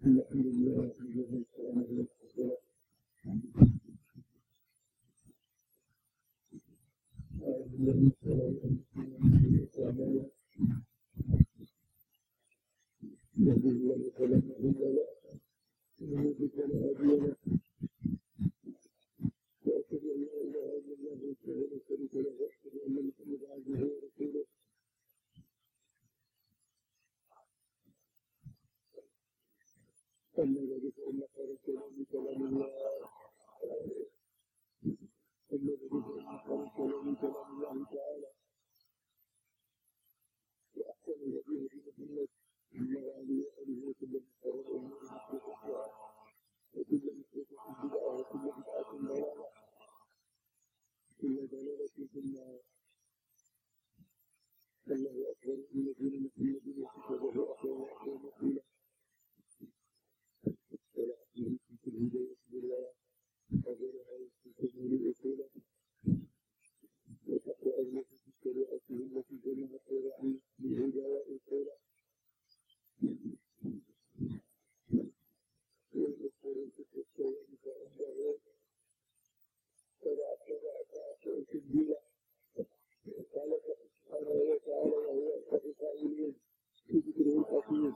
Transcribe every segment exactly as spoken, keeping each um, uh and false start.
الحمد لله والسلام على رسول الله. الذي سأل المسلمين يهدي الله فلا مضل له ومن يضلل فلا هادي له. وأشهد أن لا إله إلا الله وحده لا شريك له وأشهد أن محمدا عبده ورسوله. أما بعد فإن خير الكلام كلام الله الذي خير الكلام كلام الله تعالى وأحسن الهدي هدي محمد صلى الله عليه وآله وسلم خير الأمور محدثاتها وكل محدثة بدعة وكل بدعة ضلالة وكل ضلالة في النار. الله أكبر من دين محمد وكتبه أخيرا وأخيرا مقيلا والعقل في الهداية بالله وغيرها يستكمل الأصول وتقوى أولى في الشريعة التي جمعت خير عن بالهدى والأصول والأصول الفقه السواد فأنه تبع تبع تعطيك الدين. قال سبحانه وتعالى وهو أصدق القائلين في ذكره الحكيم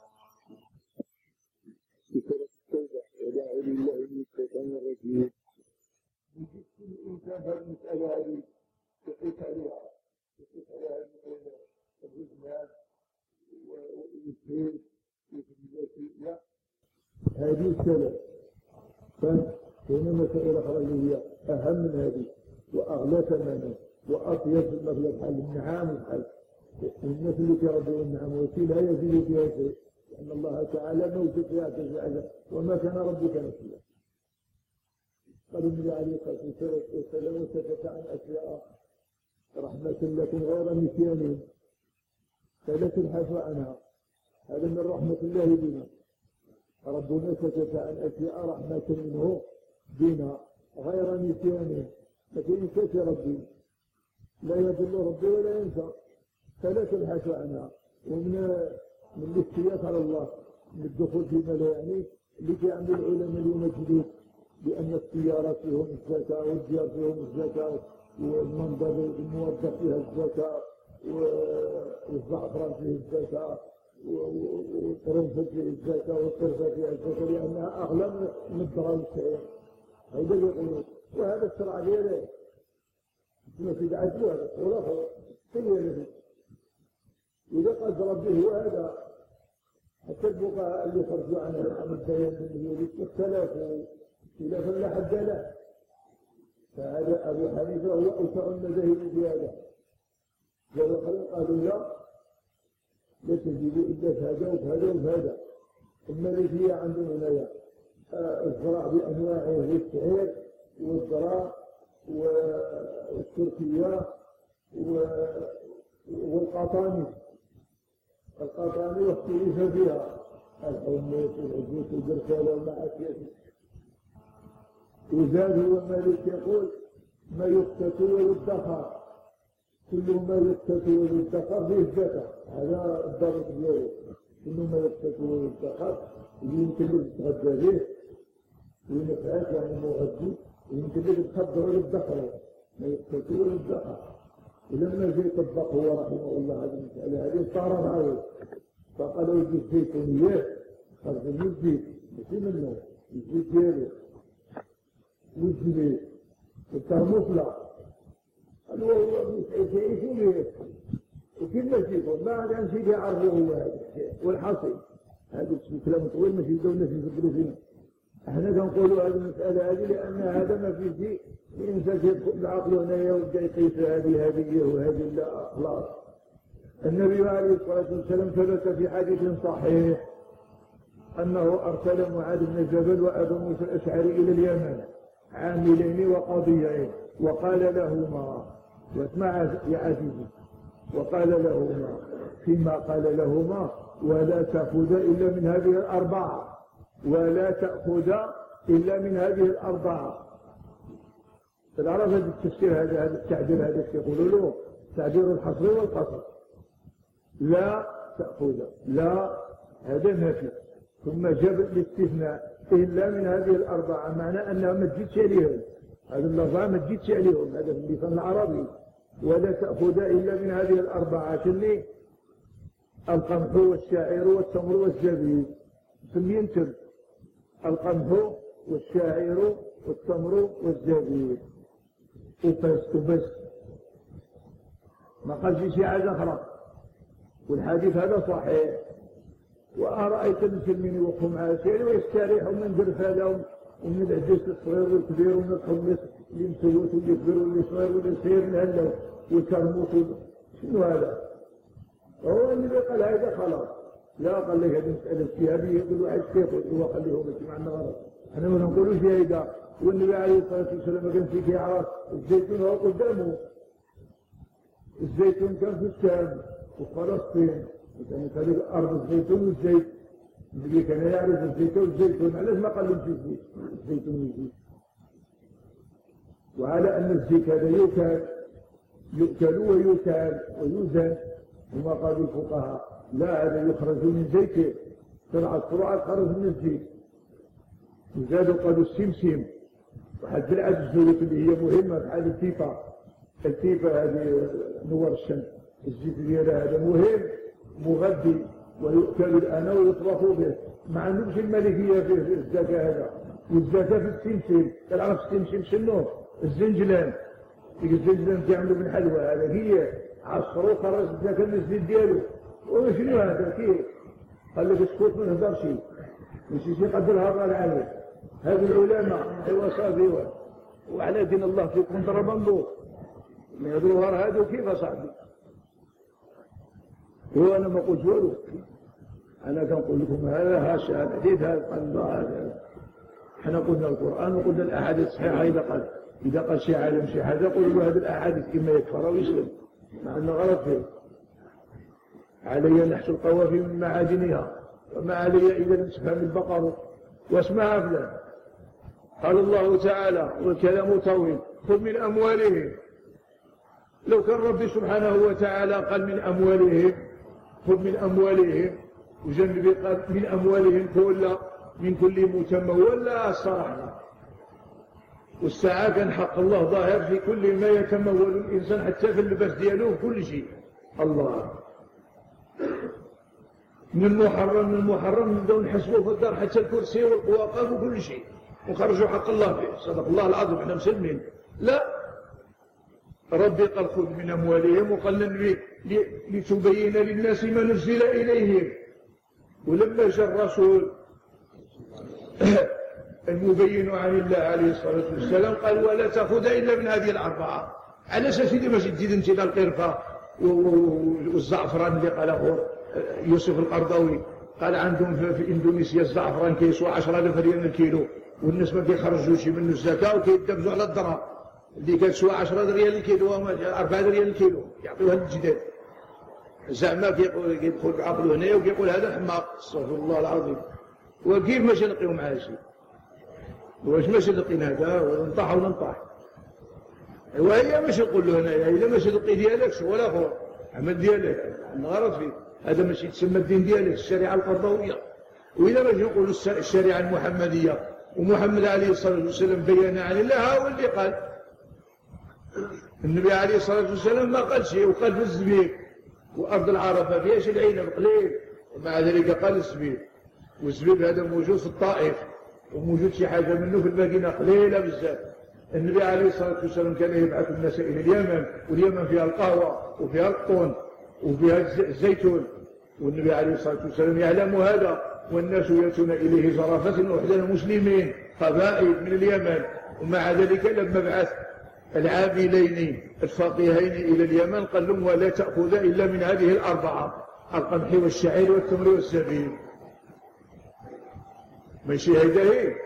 في سورة التوبة وداعوا لله من الشيطان الرجيم. بجسم الإنسان فالمسألة هذه يقيس عليها يقيس عليها الرجمان والإسهيل والإسهيل لا هذه الثلاث. فهنا مسائل أخرى اللي هي أهم من هذه وأغلى ثمنا وأطيب في المبلغ حل النعام والحل والناس اللي كيربوا النعام وكي لا يزيد فيها شيء لأن الله تعالى موجود فيها تزعزع وما كان ربك نسيا. قال النبي عليه الصلاة والسلام وسكت عن أشياء رحمة لكم غير نسيان فلا تبحثوا عنها. هذا من رحمة الله بنا. ربنا سكت عن أشياء رحمة منه بنا غير نسيان لكن ينسى ربي لا يضل ربي ولا ينسى فلا تبحثوا عنها. ومن من الاستياء على الله من الدخول فيما لا يعني اللي كيعمل العلماء اليوم جديد بأن السيارات فيهم الزكاة والديار فيهم الزكاة والمنظر الموظف فيها الزكاة والزعفران فيه الزكاة والقرنفل فيه الزكاة والقرفة فيها الزكاة لأنها أغلى من الدراهم الشعير. هذا اللي يقولون وهذا الشرع دياله ما في دعاء هذا ولا هو كل إذا قد ربه هذا حتى الفقهاء اللي خرجوا عنه عن البيان بالميوليد اختلفوا خلافا لا حد له. فهذا أبو حنيفة هو أوسع المذاهب في هذا. قالوا لا لا تجد إلا في هذا وفي هذا وفي هذا. المالكية عندهم هنا الزراع بأنواعه والشعير والزراع والتركية والقطاني. القطاني واختلف فيها الحمص والعجوز والبرسالة والمعاشية. وزاد هو مالك يقول ما يقتت ويدخر كل ما يقتت ويدخر فيه الزكاة. هذا الضابط الأول كل ما يقتت ويدخر يمكن لك تتغدى به وينفعك يعني مغذي ويمكن لك تخدر ويدخر ما يقتت ويدخر. ولما جاء يطبق هو رحمه الله هذه المسألة هذه صار معه فقالوا يجي الزيتونيات خرج من الزيت ماشي منه الزيت ديالو والزبيب والترموس لا قالوا هو يعيشوا به وكيف يجيبهم ما عاد عن شيء يعرفوه هو هذا والحصيل هذا الكلام طويل ماشي يبداو الناس يفكروا فينا. احنا كنقولوا هذه المسألة هذه لأن هذا ما في شيء الإنسان يدخل العقل هنا ويبدأ يقيس هذه هذه وهذه لا خلاص. النبي عليه الصلاة والسلام ثبت في حديث صحيح أنه أرسل معاذ بن جبل وأبو موسى الأشعري إلى اليمن عاملين وقاضيين وقال لهما واسمع يا عزيزي وقال لهما فيما قال لهما ولا تأخذ إلا من هذه الأربعة ولا تأخذ إلا من هذه الأربعة. العرب هذا التفسير هذا هذا التعبير هذا يقولوا له تعبير الحصر والقصر. لا تأخذ لا هذا نفي ثم جاب الاستثناء إلا من هذه الأربعة، معنى أنها ما تجيتش عليهم، هذه الأربعة ما تجيتش عليهم، هذا في اللسان العربي. ولا تأخذ إلا من هذه الأربعة اللي القمح والشاعر والتمر والزبيب. ثم ينتم القمح والشاعر والتمر والزبيب وبس وبس، ما قالش شي حاجة أخرى. والحديث هذا صحيح. وأرأيت المسلمين يوقفوا مع الشعر ويستريحوا من جرفالهم ومن العجز الصغير والكبير ومن الخميس اللي مسوت واللي كبير واللي صغير واللي صغير من هلا والكرموط. شنو هذا؟ هو اللي قال هذا خلاص. لا قال لك هذه مسألة اجتهادية، يقول واحد كيف هو خليه ماشي معنا غلط. احنا ما نقولوش هيدا. والنبي عليه الصلاة والسلام كان في كيعرف الزيتون هو قدامه. الزيتون كان في الشام وفلسطين، وكانت هذه الأرض الزيتون والزيت. النبي كان يعرف الزيتون والزيتون، علاش ما قال لهم في الزيت الزيتون والزيت؟ وعلى أن الزيت هذا يؤكل يؤكل ويكال ويوزن. وما قالوا الفقهاء لا، هذا يخرج من زيته، طلع الصراع خرج من الزيت. وزادوا قالوا السمسم، وحد بالعكس الزيوت اللي هي مهمة بحال التيفا. التيفا هذه نور الشمس، الزيت ديالها هذا مهم مغذي ويؤكل الآن ويطبخ به. ما عندهمش الملكية فيه الزكاة هذا. والزكاة في السمسم، تعرف السمسم شنو؟ الزنجلان. ديك الزنجلان كيعملوا بالحلوى، هذا هي عصروا خرج الزكاة من الزيت ديالو. وشنو هذا كيف؟ قال لك اسكت ما نهضرش، ماشي شي قدر هضر عليه. هذو العلماء ايوا صافي، وعلى دين الله فيكم ضرب الله. ما يهضروا غير هادو كيف اصاحبي؟ هو انا ما قلت والو، انا كنقول لكم هذا هذا الحديث هذا قال الله هذا. احنا قلنا القران وقلنا الاحاديث الصحيحه. اذا قال اذا قال شي عالم شي حاجه قولوا له هذه الاحاديث اما يكفر او يسلم، مع انه غلط فيه. علي نحس القوافي من معادنها، وما علي اذا لم تفهم البقر واسمها فلان. قال الله تعالى والكلام طويل: خذ من اموالهم. لو كان ربي سبحانه وتعالى قال من اموالهم، خذ من اموالهم، وجنبي قال من اموالهم كل من كل متمول، ولا صرحنا. والساعة كان حق الله ظاهر في كل ما يتمول الإنسان، حتى في اللباس دياله وكل شيء. الله من المحرم من المحرم نبداو نحسبوا في الدار حتى الكرسي والقواقب وكل شيء، وخرجوا حق الله فيه. صدق الله العظيم، احنا مسلمين. لا، ربي قال خذ من أموالهم، وقال النبي لتبين للناس ما نزل إليهم. ولما جاء الرسول المبين عن الله عليه الصلاة والسلام قال ولا تأخذ إلا من هذه الأربعة. على أساس إذا ماشي تزيد أنت القرفة والزعفران اللي قاله يوسف القرضاوي، قال عندهم في إندونيسيا الزعفران كيسوى عشرة آلاف ريال الكيلو، والناس ما كيخرجوش منه الزكاة وكيدبزوا على الدراهم اللي كتسوى عشرة ريال الكيلو أربعة ريال الكيلو، يعطيوها للجداد. زعما كيدخل بعقله هنايا وكيقول هذا حماق، استغفر الله العظيم. وكيف ماشي نلقيو معاه شي؟ واش ماشي لقينا هذا ونطاح وننطاح؟ وهي ماشي نقول له هنايا الا ماشي لقي ديالك ولا اخر عمل ديالك نغرض فيك، هذا ماشي تسمى الدين ديالك، الشريعه القرضاويه. واذا ماشي نقولوا الشريعه المحمديه ومحمد عليه الصلاه والسلام بين عن الله، ها هو اللي قال. النبي عليه الصلاه والسلام ما قال شيء، وقال في الزبيب وارض العرفه فيهاش العنب قليل، ومع ذلك قال الزبيب. والزبيب هذا موجود في الطائف، وموجود شي حاجه منه في المدينه قليله بزاف. النبي عليه الصلاه والسلام كان يبعث الناس الى اليمن، واليمن فيها القهوه وفيها القطن وفيها الزيتون، والنبي عليه الصلاه والسلام يعلم هذا، والناس ياتون اليه زرافه وحدنا مسلمين قبائل من اليمن. ومع ذلك لما بعث العاملين الفقيهين الى اليمن قال لهم ولا تاخذ الا من هذه الاربعه: القمح والشعير والتمر والزبيب. ماشي هيدا هي.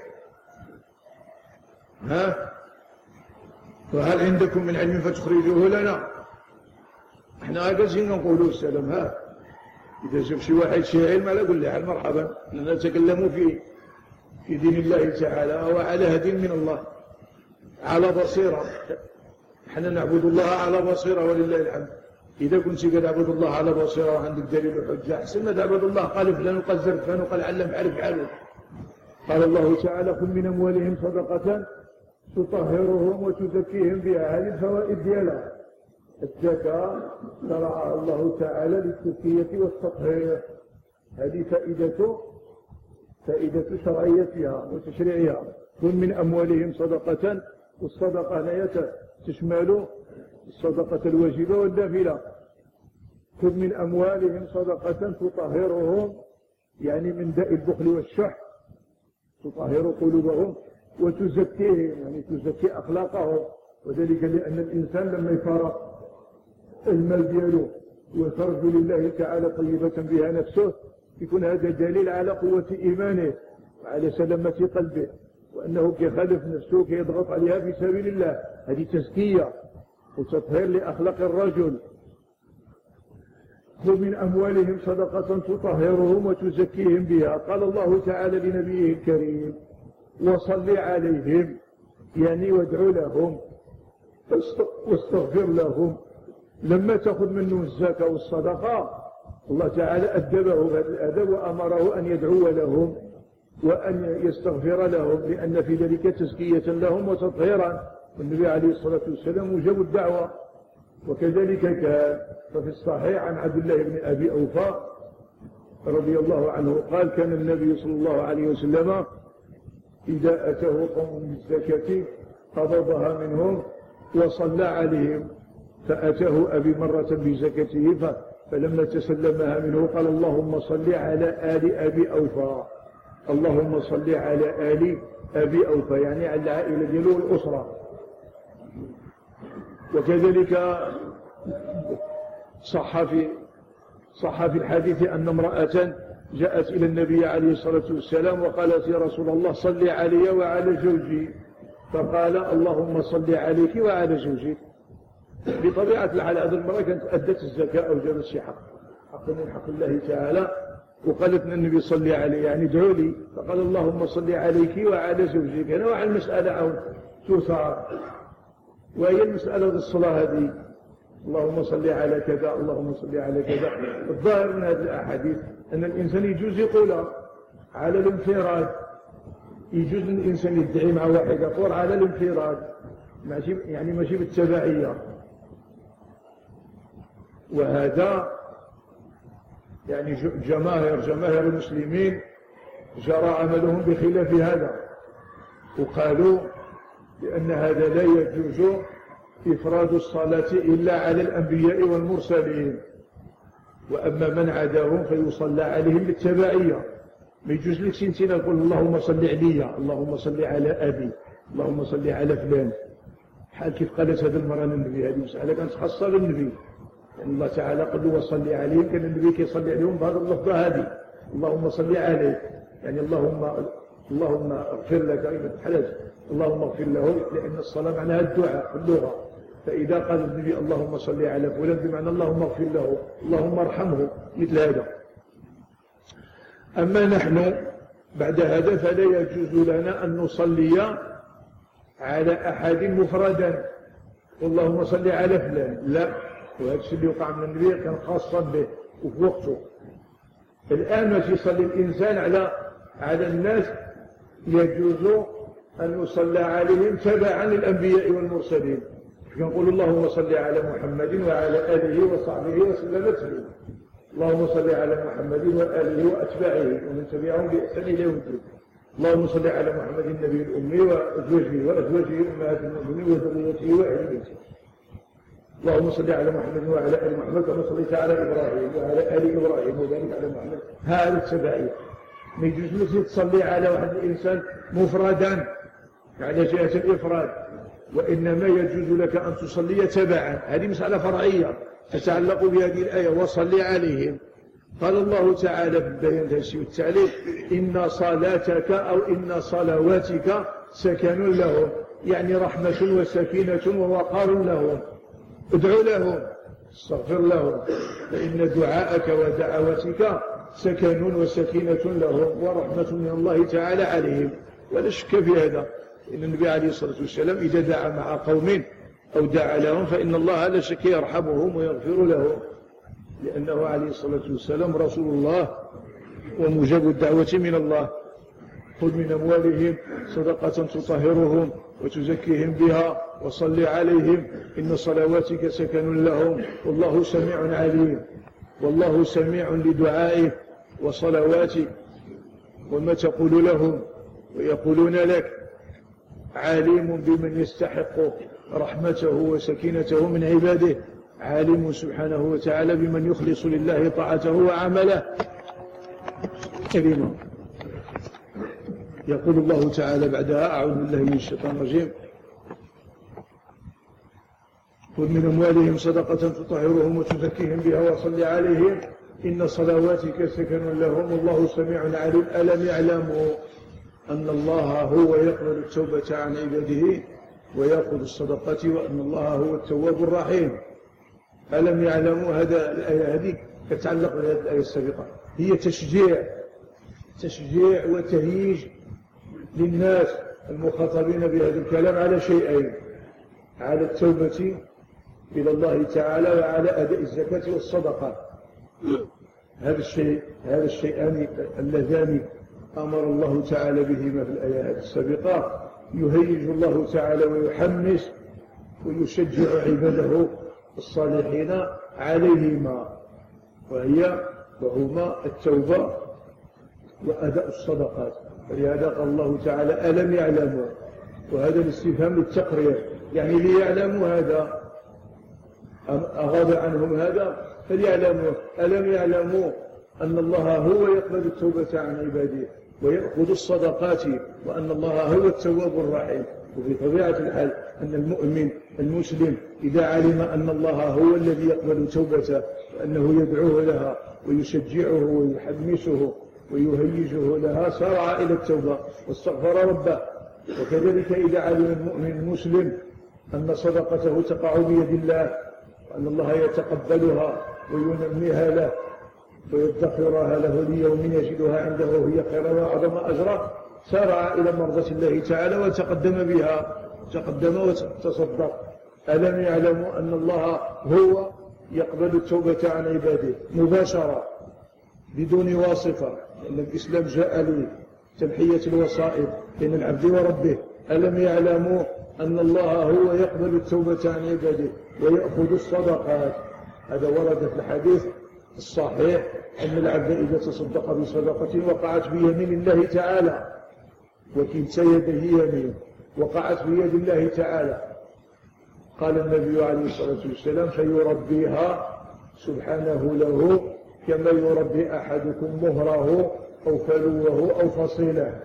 ها وهل عندكم من علم فتخرجوه لنا؟ احنا جالسين نقولوا السلام. ها اذا شوف شي واحد شي علم لا قول له مرحبا، نتكلموا في في دين الله تعالى وعلى هدي من الله على بصيره. احنا نعبد الله على بصيره ولله الحمد. إذا كنت قد عبد الله على بصيرة وعندك دليل وحجة أحسن ما تعبد الله. قال فلان وقال زر فلان وقال علم عرف حاله. قال الله تعالى خذ من أموالهم صدقة تطهرهم وتزكيهم بها. هذه الفوائد ديالها. الزكاة شرعها الله تعالى للتزكية والتطهير. هذه فائدته فائدة شرعيتها وتشريعها. خذ من أموالهم صدقة، والصدقة لا تشمل الصدقة الواجبة والنافلة. خذ من أموالهم صدقة تطهرهم يعني من داء البخل والشح، تطهر قلوبهم وتزكيهم يعني تزكي أخلاقهم. وذلك لأن الإنسان لما يفارق المال دياله ويخرج لله تعالى طيبة بها نفسه يكون هذا دليل على قوة إيمانه وعلى سلامة قلبه، وأنه كيخالف نفسه كيضغط عليها في سبيل الله. هذه تزكية وتطهير لأخلاق الرجل. خذ من أموالهم صدقة تطهرهم وتزكيهم بها. قال الله تعالى لنبيه الكريم وصل عليهم يعني وادعو لهم واستغفر لهم. لما تأخذ منه الزكاة والصدقة الله تعالى أدبه بهذا الأدب وأمره أن يدعو لهم وأن يستغفر لهم، لأن في ذلك تزكية لهم وتطهيرا. والنبي عليه الصلاة والسلام مجاب الدعوة. وكذلك كان ففي الصحيح عن عبد الله بن أبي أوفى رضي الله عنه قال كان النبي صلى الله عليه وسلم إذا أتاه قوم بالزكاة قبضها منهم وصلى عليهم، فأتاه أبي مرة بزكاته فلما تسلمها منه قال اللهم صل على آل أبي أوفى، اللهم صل على آل أبي أوفى يعني على العائلة ديالو والأسرة. وكذلك صح في صح في الحديث أن امرأة جاءت إلى النبي عليه الصلاة والسلام وقالت يا رسول الله صل علي وعلى زوجي، فقال اللهم صل عليك وعلى زوجك. بطبيعة الحال هذه المرأة كانت أدت الزكاة أو جابت شي حق حق من حق الله تعالى، وقالت النبي صلي علي يعني ادعوا لي، فقال اللهم صل عليك وعلى زوجك. هنا وعلى المسألة أو تثار، وهي المسألة الصلاة هذه اللهم صل على كذا اللهم صل على كذا. الظاهر من هذه الأحاديث أن الإنسان يجوز يقولها على الانفراد، يجوز الإنسان يدعي مع واحد يقول على الانفراد ماشي يعني ماشي بالتبعية. وهذا يعني جماهير جماهير المسلمين جرى عملهم بخلاف هذا، وقالوا بأن هذا لا يجوز إفراد الصلاة إلا على الأنبياء والمرسلين، وأما من عداهم فيصلى عليهم بالتبعية. ما يجوز لك سنتين يقول اللهم صل علي اللهم صل على أبي اللهم صل على فلان، حال كيف قالت هذا المرأة للنبي. هذه مسألة كانت خاصة بالنبي، يعني الله تعالى قال له وصلي عليهم، كان النبي كيصلي عليهم بهذا اللفظة هذه اللهم صل عليه يعني اللهم اللهم اغفر لك أيضا حلج اللهم اغفر له، لأن الصلاة معناها الدعاء في اللغة. فإذا قال النبي اللهم صل على فلان بمعنى اللهم اغفر له اللهم ارحمه مثل هذا. أما نحن بعد هذا فلا يجوز لنا أن نصلي على أحد مفردا اللهم صل على فلان، لا. وهذا الشيء اللي وقع من النبي كان خاصا به وفي وقته. الآن ماشي يصلي الإنسان على على الناس، يجوز أن يصلى عليهم تبعا للأنبياء والمرسلين. يقول اللهم صل على محمد وعلى آله وصحبه وسلم تسليما، اللهم صل على محمد وآله وأتباعه ومن تبعهم بإحسان إلى يوم الدين. اللهم صل على محمد النبي الأمي وأزواجه وأزواجه أمهات المؤمنين وذريته وأهل بيته. اللهم صل على محمد وعلى آل محمد كما صليت على إبراهيم وعلى آل إبراهيم وبارك على محمد. هذا التبعية. ما يجوز لك تصلي على واحد الإنسان مفردا على جهة الإفراد، وإنما يجوز لك أن تصلي تبعا. هذه مسألة فرعية تتعلق بهذه الآية وصلي عليهم. قال الله تعالى في البيان الهسي والتعليل إن صلاتك أو إن صلواتك سكن لهم، يعني رحمة وسكينة ووقار لهم. ادعو لهم استغفر لهم، فإن دعاءك ودعوتك سكن وسكينة لهم ورحمة من الله تعالى عليهم. ولا شك في هذا، إن النبي عليه الصلاة والسلام إذا دعا مع قوم أو دعا لهم فإن الله لا شك يرحمهم ويغفر لهم، لأنه عليه الصلاة والسلام رسول الله ومجاب الدعوة من الله. خذ من أموالهم صدقة تطهرهم وتزكيهم بها وصل عليهم إن صلواتك سكن لهم والله سميع عليم. والله سميع لدعائه وصلواتك وما تقول لهم ويقولون لك، عالم بمن يستحق رحمته وسكينته من عباده، عالم سبحانه وتعالى بمن يخلص لله طاعته وعمله. كريم. يقول الله تعالى بعدها: أعوذ بالله من الشيطان الرجيم: خذ من أموالهم صدقة تطهرهم وتزكيهم بها وصل عليهم إن صلواتك سكن لهم والله سميع عليم. ألم يعلموا أن الله هو يقبل التوبة عن عباده ويأخذ الصدقات وأن الله هو التواب الرحيم. ألم يعلموا؟ هذا الآية هذه تتعلق بهذه الآية السابقة، هي تشجيع تشجيع وتهييج للناس المخاطبين بهذا الكلام على شيئين: على التوبة إلى الله تعالى وعلى أداء الزكاة والصدقة. هذا الشيء هذا الشيئان اللذان أمر الله تعالى بهما في الآيات السابقة، يهيج الله تعالى ويحمس ويشجع عباده الصالحين عليهما، وهي وهما التوبة وأداء الصدقات. ولهذا قال الله تعالى: ألم يعلموا؟ وهذا الاستفهام للتقرير، يعني ليعلموا هذا، أغاب عنهم هذا فليعلموا. ألم يعلموا أن الله هو يقبل التوبة عن عباده ويأخذ الصدقات وأن الله هو التواب الرحيم. وفي طبيعة الحال أن المؤمن المسلم إذا علم أن الله هو الذي يقبل توبته وأنه يدعوه لها ويشجعه ويحمسه ويهيجه لها سارع إلى التوبة واستغفر ربه. وكذلك إذا علم المؤمن المسلم أن صدقته تقع بيد الله وأن الله يتقبلها وينميها له ويدخرها له ليوم يجدها عنده وهي خيرا وأعظم أجرا، سارع إلى مرضى الله تعالى وتقدم بها تقدم وتصدق. ألم يعلموا أن الله هو يقبل التوبة عن عباده مباشرة بدون واسطة، لأن الإسلام جاء لتنحية الوسائط بين العبد وربه. ألم يعلموا أن الله هو يقبل التوبة عن عباده ويأخذ الصدقات؟ هذا ورد في الحديث الصحيح أن العبد إذا تصدق بصدقة وقعت بيمين الله تعالى وكلتا يده يمين وقعت بيد الله تعالى، قال النبي عليه الصلاة والسلام: فيربيها سبحانه له كما يربي أحدكم مهره أو فلوه أو فصيله،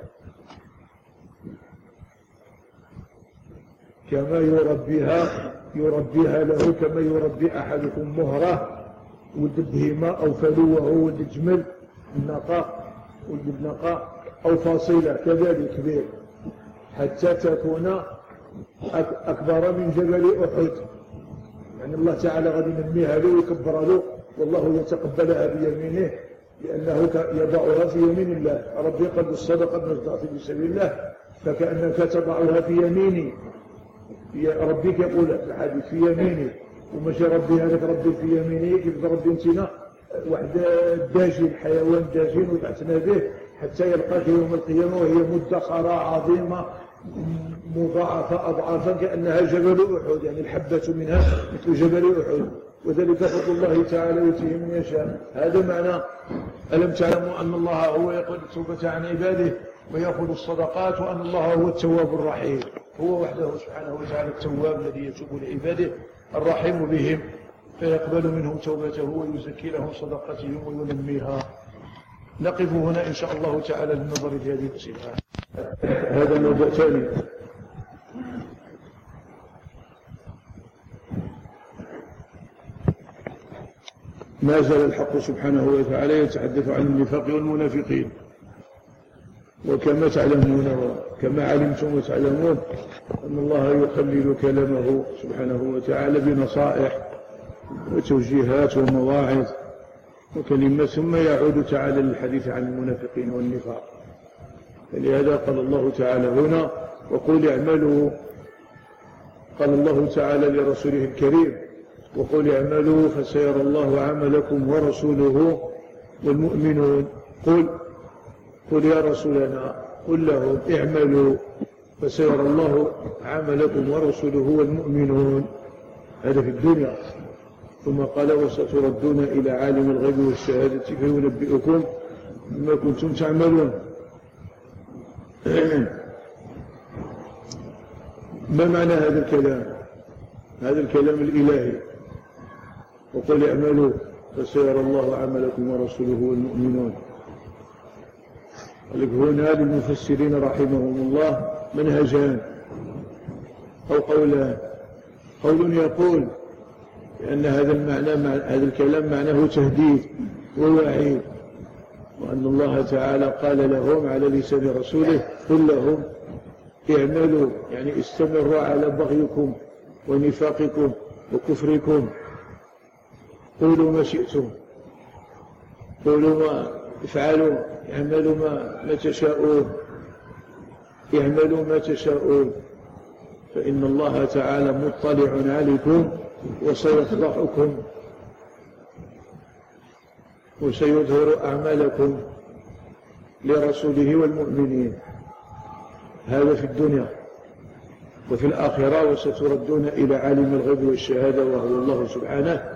كما يربيها يربيها له كما يربي أحدكم مهره ولد بهيمة أو فلوه ولد جمل النقاء ولد النقاء أو فصيلة كذلك كبير، حتى تكون أكبر من جبل أحد. يعني الله تعالى غادي ينميها له ويكبر له والله يتقبلها بيمينه لأنه يضعها في يمين الله. ربي قد الصدقة المصدقة في سبيل الله فكأنك تضعها في يميني، ربك يقول في الحديث في يميني، ومشي ربي هذاك ربي في يميني كيف ربي انتنا واحد داجن حيوان داجن وتعتنى به حتى يلقاك يوم القيامة وهي مدخرة عظيمة مضاعفة أضعافا كأنها جبل أحد، يعني الحبة منها مثل جبل أحد، وذلك فضل الله تعالى يؤتيه من يشاء. هذا معنى ألم تعلموا أن الله هو يقبل التوبة عن عباده ويأخذ الصدقات وأن الله هو التواب الرحيم، هو وحده سبحانه وتعالى التواب الذي يتوب لعباده الرحيم بهم فيقبل منهم توبته ويزكي لهم صدقتهم وينميها. نقف هنا إن شاء الله تعالى للنظر في هذه الأسئلة. هذا موضوع ثاني. ما زال الحق سبحانه وتعالى يتحدث عن النفاق والمنافقين، وكما تعلمون وكما علمتم وتعلمون أن الله يخلل كلامه سبحانه وتعالى بنصائح وتوجيهات ومواعظ وكلمات، ثم يعود تعالى للحديث عن المنافقين والنفاق. فلهذا قال الله تعالى هنا: وقل اعملوا قال الله تعالى لرسوله الكريم: وقل اعملوا فسيرى الله عملكم ورسوله والمؤمنون. قل قل يا رسولنا قل لهم اعملوا فسيرى الله عملكم ورسوله والمؤمنون. هذا في الدنيا. ثم قال: وستردون إلى عالم الغيب والشهادة فينبئكم بما كنتم تعملون. ما معنى هذا الكلام؟ هذا الكلام الإلهي: وقل اعملوا فسيرى الله عملكم ورسوله والمؤمنون. هنا للمفسرين رحمهم الله منهجان أو قولان. قول يقول لأن هذا المعنى هذا الكلام معناه تهديد ووعيد، وأن الله تعالى قال لهم على لسان رسوله: قل لهم اعملوا، يعني استمروا على بغيكم ونفاقكم وكفركم، قولوا ما شئتم، قولوا ما افعلوا، اعملوا ما, ما تشاءون، اعملوا ما تشاءون، فإن الله تعالى مطلع عليكم وسيفضحكم وسيظهر أعمالكم لرسوله والمؤمنين. هذا في الدنيا. وفي الآخرة: وستردون إلى عالم الغيب والشهادة وهو الله سبحانه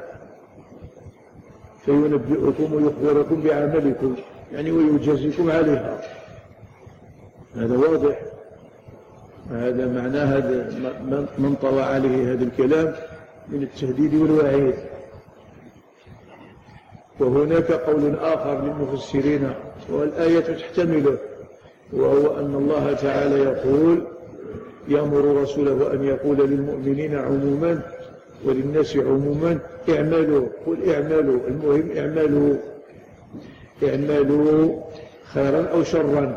فينبئكم ويخبركم بعملكم، يعني ويجازيكم عليها. هذا واضح. هذا معناه هذا من طوى عليه هذا الكلام من التهديد والوعيد. وهناك قول آخر للمفسرين والآية تحتمله، وهو أن الله تعالى يقول: يأمر رسوله أن يقول للمؤمنين عموما وللناس عموما: اعملوا. قل اعملوا، المهم اعملوا، اعملوا خيرا أو شرا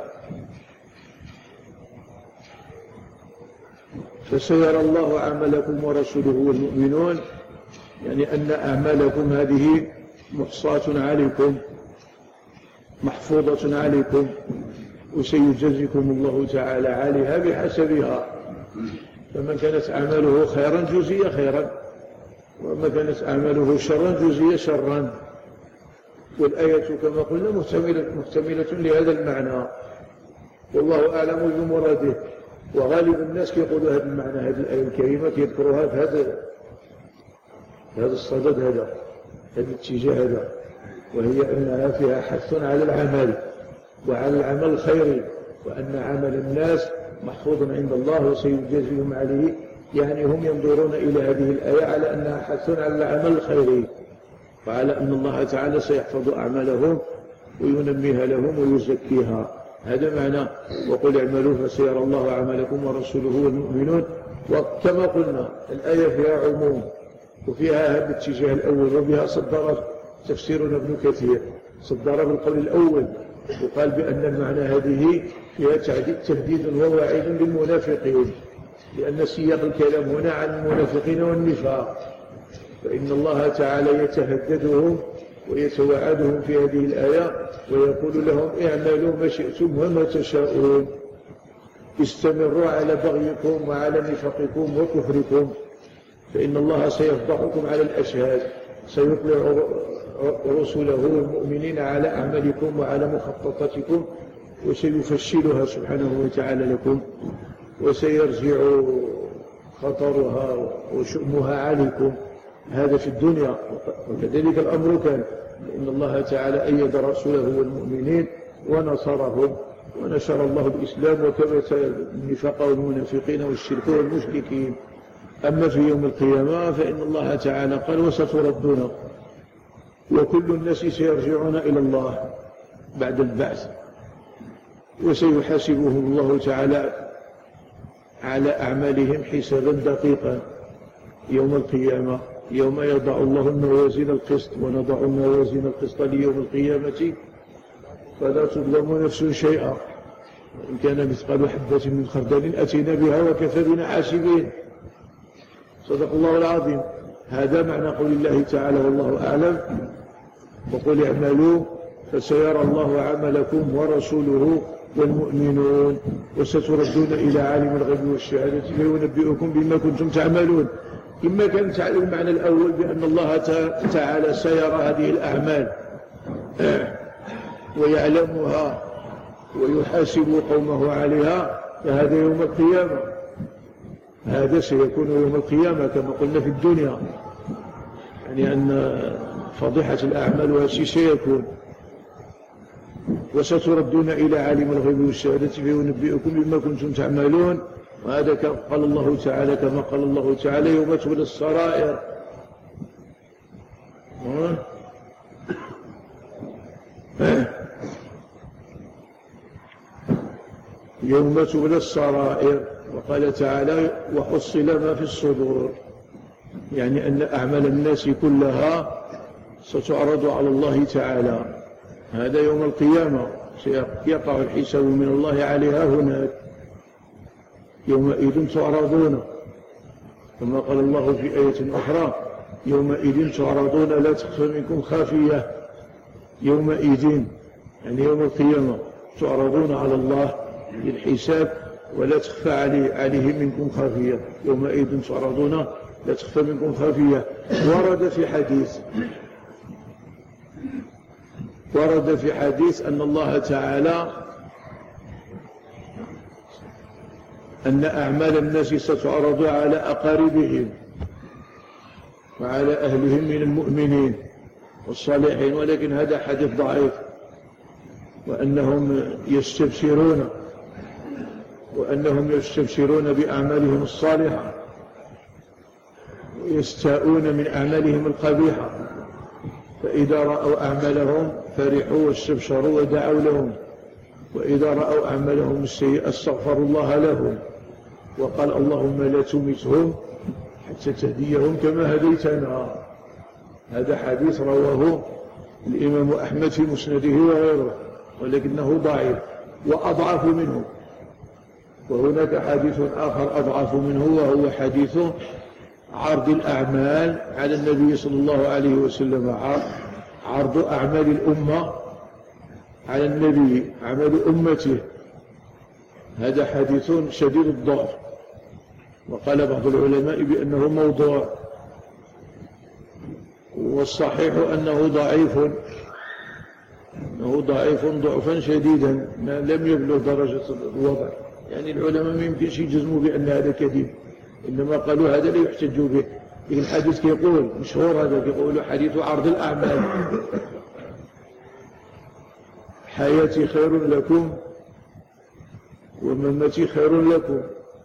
فسيرى الله عملكم ورسوله والمؤمنون، يعني أن أعمالكم هذه محصاة عليكم محفوظة عليكم، وسيجزيكم الله تعالى عليها بحسبها. فمن كانت أعماله خيرا جزي خيرا، وما كانت أعماله شرا جزي شرا. والآية كما قلنا محتملة, محتملة لهذا المعنى، والله أعلم بمراده. وغالب الناس يقولوا هذا المعنى، هذه الآية الكريمة يذكرها في هذا هذا الصدد، هذا هذا الاتجاه هذا، وهي أنها فيها حث على العمل وعلى العمل الخيري، وأن عمل الناس محفوظ عند الله وسيجازيهم عليه. يعني هم ينظرون إلى هذه الآية على أنها حث على العمل الخيري، وعلى أن الله تعالى سيحفظ أعمالهم وينميها لهم ويزكيها. هذا معنى وقل اعملوا فسيرى الله عملكم ورسوله والمؤمنون. وكما قلنا الآية فيها عموم وفيها هذا الاتجاه الأول، وبها صدر تفسيرنا ابن كثير، صدر بالقول الأول وقال بأن المعنى هذه فيها تهديد ووعيد للمنافقين، لأن سياق الكلام هنا عن المنافقين والنفاق، فإن الله تعالى يتهددهم ويتوعدهم في هذه الآية ويقول لهم: اعملوا ما شئتم وما تشاءون، استمروا على بغيكم وعلى نفاقكم وكفركم، فإن الله سيفضحكم على الأشهاد، سيطلع رسله والمؤمنين على أعمالكم وعلى مخططاتكم، وسيفشلها سبحانه وتعالى لكم، وسيرجع خطرها وشؤمها عليكم. هذا في الدنيا. وكذلك الأمر كان، إن الله تعالى أيد رسوله والمؤمنين ونصرهم، ونشر الله الإسلام وكبت النفاق والمنافقين والشرك والمشركين. أما في يوم القيامة فإن الله تعالى قال: وستردون، وكل الناس سيرجعون إلى الله بعد البعث، وسيحاسبهم الله تعالى على أعمالهم حسابا دقيقا يوم القيامة، يوم يضع الله الموازين القسط، ونضع الموازين القسط ليوم القيامة فلا تظلم نفس شيئا، وإن كان مثقال حبة من خردل أتينا بها وكفى بنا حاسبين. صدق الله العظيم. هذا معنى قول الله تعالى والله أعلم: وقل اعملوا فسيرى الله عملكم ورسوله والمؤمنون وستردون إلى عالم الغيب والشهادة فينبئكم بما كنتم تعملون. إما كان المعنى الأول بأن الله تعالى سيرى هذه الأعمال ويعلمها ويحاسب قومه عليها، فهذا يوم القيامة، هذا سيكون يوم القيامة كما قلنا في الدنيا، يعني أن فضيحة الأعمال وهذا سيكون. وستردون إلى عالم الغيب والشهادة فينبئكم بما كنتم تعملون، وهذا قال الله تعالى كما قال الله تعالى يوم تبلى السرائر. يوم تبلى السرائر. وقال تعالى وحصل ما في الصدور، يعني أن أعمال الناس كلها ستعرض على الله تعالى، هذا يوم القيامة سيقع الحساب من الله عليها هناك. يومئذ تعرضون، كما قال الله في آية أخرى يومئذ تعرضون لا تخفى منكم خافية. يومئذ يعني يوم القيامة تعرضون على الله للحساب ولا تخفى عليه, عليه منكم خافية. يومئذ تعرضون لا تخفى منكم خافية. ورد في حديث ورد في حديث أن الله تعالى أن أعمال الناس ستعرض على أقاربهم وعلى أهلهم من المؤمنين والصالحين، ولكن هذا حديث ضعيف، وأنهم يستبشرون وأنهم يستبشرون بأعمالهم الصالحة ويستاءون من أعمالهم القبيحة، فإذا رأوا أعمالهم فرحوا واستبشروا ودعوا لهم، وإذا رأوا أعمالهم السيئة استغفروا الله لهم وقال اللهم لا تمتهم حتى تهديهم كما هديتنا. هذا حديث رواه الإمام أحمد في مسنده وغيره، ولكنه ضعيف وأضعف منه. وهناك حديث آخر أضعف منه، وهو حديث عرض الأعمال على النبي صلى الله عليه وسلم، عرض أعمال الأمة على النبي، عمل أمته. هذا حديث شديد الضعف، وقال بعض العلماء بأنه موضوع، والصحيح أنه ضعيف أنه ضعيف ضعفا شديدا لم يبلغ درجة الوضع. يعني العلماء ما يمكنش يجزموا بأن هذا كذب، إنما قالوا هذا لا يحتج به. الحديث كيقول مشهور، هذا كيقول حديث عرض الأعمال، حياتي خير لكم ومماتي خير لكم،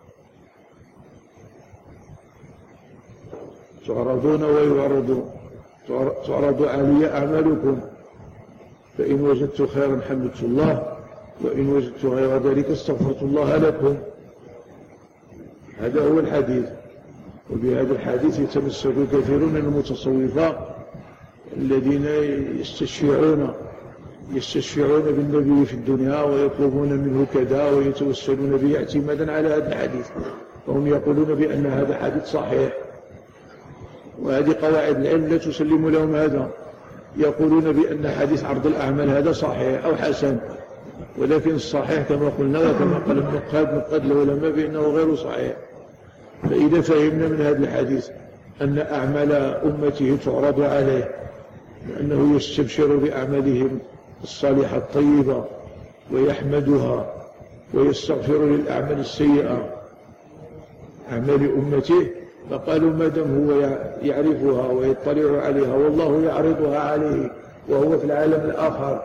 تعرضون ويعرضون، تعرض علي أعمالكم، فإن وجدت خيرا حمدت الله، وإن وجدت غير ذلك استغفرت الله لكم. هذا هو الحديث. وبهذا الحديث يتمسك كثير من المتصوفة الذين يستشفعون يستشفعون بالنبي في الدنيا ويطلبون منه كذا ويتوسلون به اعتمادا على هذا الحديث، وهم يقولون بأن هذا حديث صحيح. وهذه قواعد العلم لا تسلم لهم هذا، يقولون بأن حديث عرض الأعمال هذا صحيح أو حسن، ولكن الصحيح كما قلنا وكما قال النقاد نقاد العلماء بأنه غير صحيح. فإذا فهمنا من هذا الحديث أن أعمال أمته تعرض عليه، وأنه يستبشر بأعمالهم الصالحة الطيبة ويحمدها ويستغفر للأعمال السيئة أعمال أمته، فقالوا ما دام هو يعرفها ويطلع عليها والله يعرضها عليه وهو في العالم الآخر،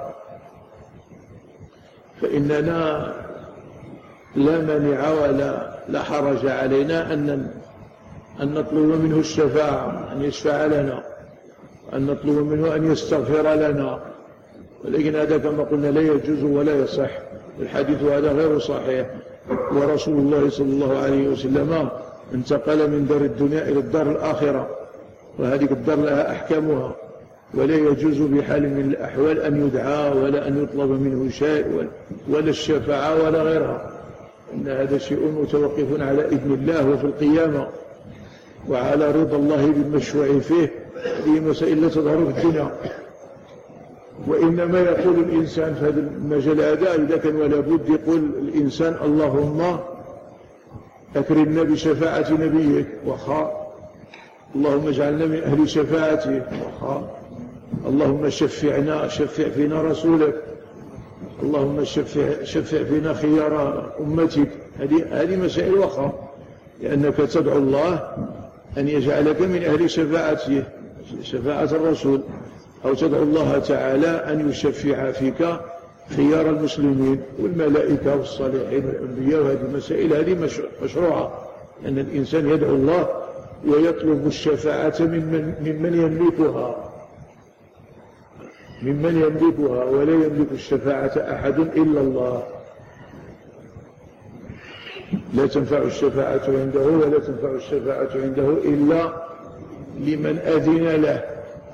فإننا لا مانع ولا لا حرج علينا أن أن نطلب منه الشفاعة، أن يشفع لنا، أن نطلب منه أن يستغفر لنا. ولكن هذا كما قلنا لا يجوز ولا يصح، الحديث هذا غير صحيح. ورسول الله صلى الله عليه وسلم انتقل من دار الدنيا إلى الدار الآخرة، وهذه الدار لها أحكامها، ولا يجوز بحال من الأحوال أن يدعى ولا أن يطلب منه شيء ولا الشفاعة ولا غيرها. إن هذا شيء متوقف على إذن الله وفي القيامة وعلى رضا الله بالمشروع فيه. هذه مسائل لا تظهر في الدنيا، وإنما يقول الإنسان في هذا المجال هذا إذا كان ولا بد يقول الإنسان اللهم أكرمنا بشفاعة نبيك وخا، اللهم اجعلنا من أهل شفاعته وخا، اللهم شفعنا شفع فينا رسولك، اللهم شفع, شفع فينا خيار أمتك. هذه هذه مسائل وخا، لأنك تدعو الله أن يجعلك من أهل شفاعته شفاعة الرسول، أو تدعو الله تعالى أن يشفع فيك خيار المسلمين والملائكة والصالحين والأنبياء. وهذه المسائل هذه مشروعة، أن الإنسان يدعو الله ويطلب الشفاعة ممن, ممن يملكها ممن يملكها ولا يملك الشفاعة أحد إلا الله. لا تنفع الشفاعة عنده ولا تنفع الشفاعة عنده إلا لمن أذن له.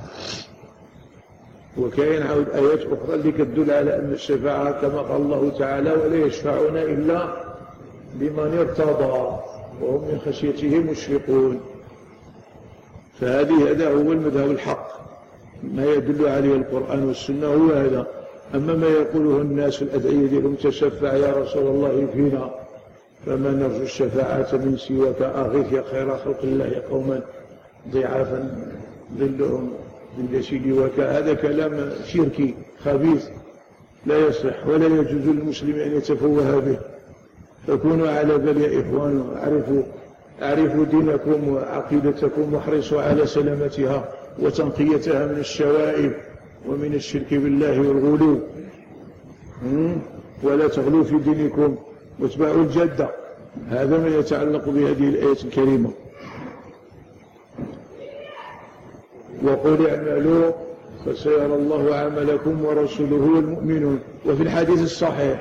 وكاين عود آيات أخرى اللي تدل على أن الشفاعة كما قال الله تعالى ولا يشفعون إلا لمن ارتضى وهم من خشيته مشفقون. فهذه هذا هو المذهب الحق، ما يدل عليه القرآن والسنة هو هذا. أما ما يقوله الناس في الأدعية لهم تشفع يا رسول الله فينا فما نرجو الشفاعة من سواك أغيث يا خير خلق الله قوما ضعافا ظلهم من سيدي وكا. هذا كلام شركي خبيث لا يصح ولا يجوز للمسلم أن يتفوه به. فكونوا على بال يا إخوان، أعرفوا أعرفوا دينكم وعقيدتكم واحرصوا على سلامتها وتنقيتها من الشوائب ومن الشرك بالله والغلو، ولا تغلوا في دينكم واتبعوا الجدة. هذا ما يتعلق بهذه الآية الكريمة. وقل اعملوا فسيرى الله عملكم ورسوله والمؤمنون. وفي الحديث الصحيح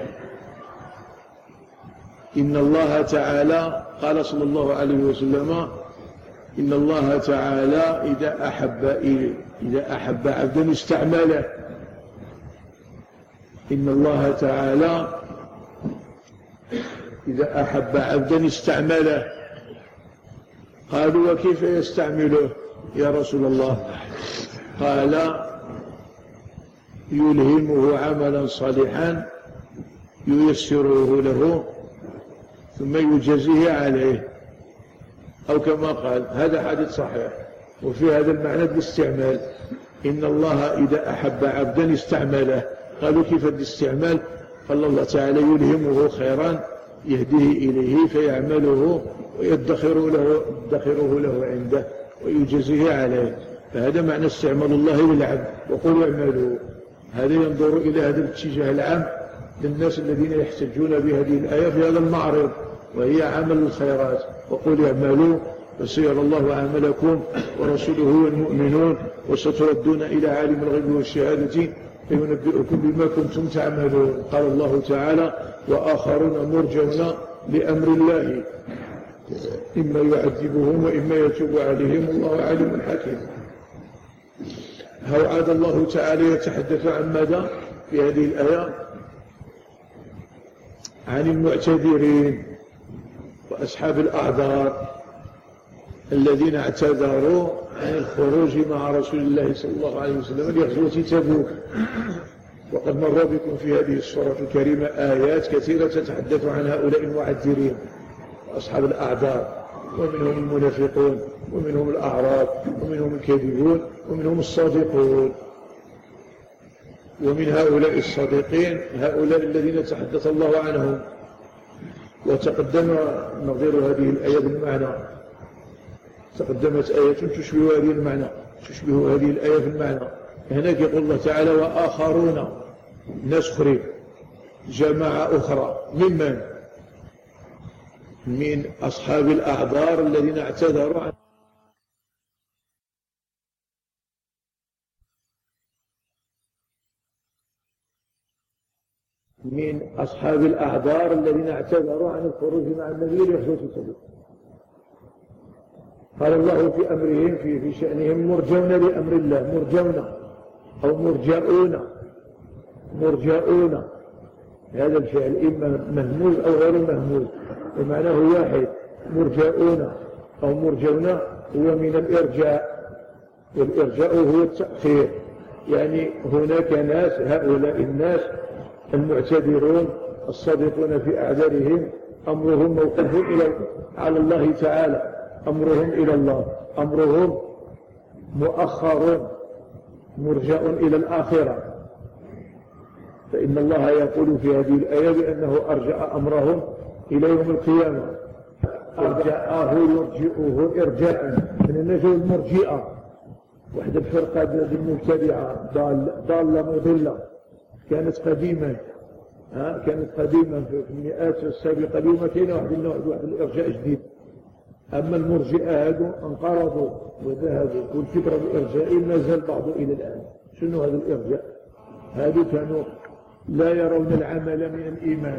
إن الله تعالى قال صلى الله عليه وسلم إن الله تعالى إذا أحب إذا أحب عبدا استعمله. إن الله تعالى إذا أحب عبدا استعمله. قالوا وكيف يستعمله يا رسول الله؟ قال يلهمه عملا صالحا ييسره له ثم يجازيه عليه، أو كما قال. هذا حديث صحيح وفي هذا المعنى بالاستعمال. إن الله إذا أحب عبدا استعمله. قالوا كيف الاستعمال؟ قال الله تعالى يلهمه خيرا يهديه إليه فيعمله ويدخره له, يدخره له عنده ويجزيه عليه. فهذا معنى استعمال الله للعبد. وقل اعملوا، هذا ينظر إلى هذا الاتجاه العام للناس الذين يحتجون بهذه الآية في هذا المعرض، وهي عمل الخيرات. وقل اعملوا فسيرى الله عملكم ورسوله والمؤمنون وستردون إلى عالم الغيب والشهادة فينبئكم بما كنتم تعملون. قال الله تعالى وآخرون مرجون لأمر الله إما يعذبهم وإما يتوب عليهم والله عليم حكيم. هو عاد الله تعالى يتحدث عن ماذا في هذه الآية؟ عن المعتذرين وأصحاب الأعذار الذين اعتذروا عن الخروج مع رسول الله صلى الله عليه وسلم لغزوة تبوك. وقد مر بكم في هذه السورة الكريمة آيات كثيرة تتحدث عن هؤلاء المعذرين وأصحاب الأعذار، ومنهم المنافقون ومنهم الأعراب ومنهم الكاذبون ومنهم الصادقون. ومن هؤلاء الصادقين هؤلاء الذين تحدث الله عنهم. وتقدم نظير هذه الآية بالمعنى، تقدمت آية تشبه هذه المعنى تشبه هذه الآية في المعنى. هناك يقول الله تعالى وآخرون، ناس أخرين، جماعة أخرى، ممن؟ من أصحاب الأعذار الذين اعتذروا عن من أصحاب الأعذار الذين اعتذروا عن الخروج مع النبي لغزوة تبوك. قال الله في أمرهم في في شأنهم مرجون لأمر الله، مرجون أو مرجعون مرجعون. هذا الفعل إما مهموز أو غير مهموز ومعناه واحد. مرجعون أو مرجون هو من الإرجاء، والإرجاء هو التأخير. يعني هناك ناس، هؤلاء الناس المعتذرون الصادقون في أعذارهم أمرهم موقوف إلى على الله تعالى، أمرهم إلى الله، أمرهم مؤخر مرجع إلى الآخرة. فإن الله يقول في هذه الآية بأنه أرجع أمرهم إلى يوم القيامة، أرجعه يرجعه إرجاء من النجوى المرجئة، واحدة الفرقة المبتدعة ضالة مضلة كانت قديما، ها كانت قديما في المئات السابقة. اليوم كاين واحد النوع واحد الإرجاء جديد. أما المرجئة هذو انقرضوا وذهبوا، والفكرة الإرجائية ما زال بعض إلى الآن. شنو هذا الإرجاء؟ هذو كانوا لا يرون العمل من الإيمان.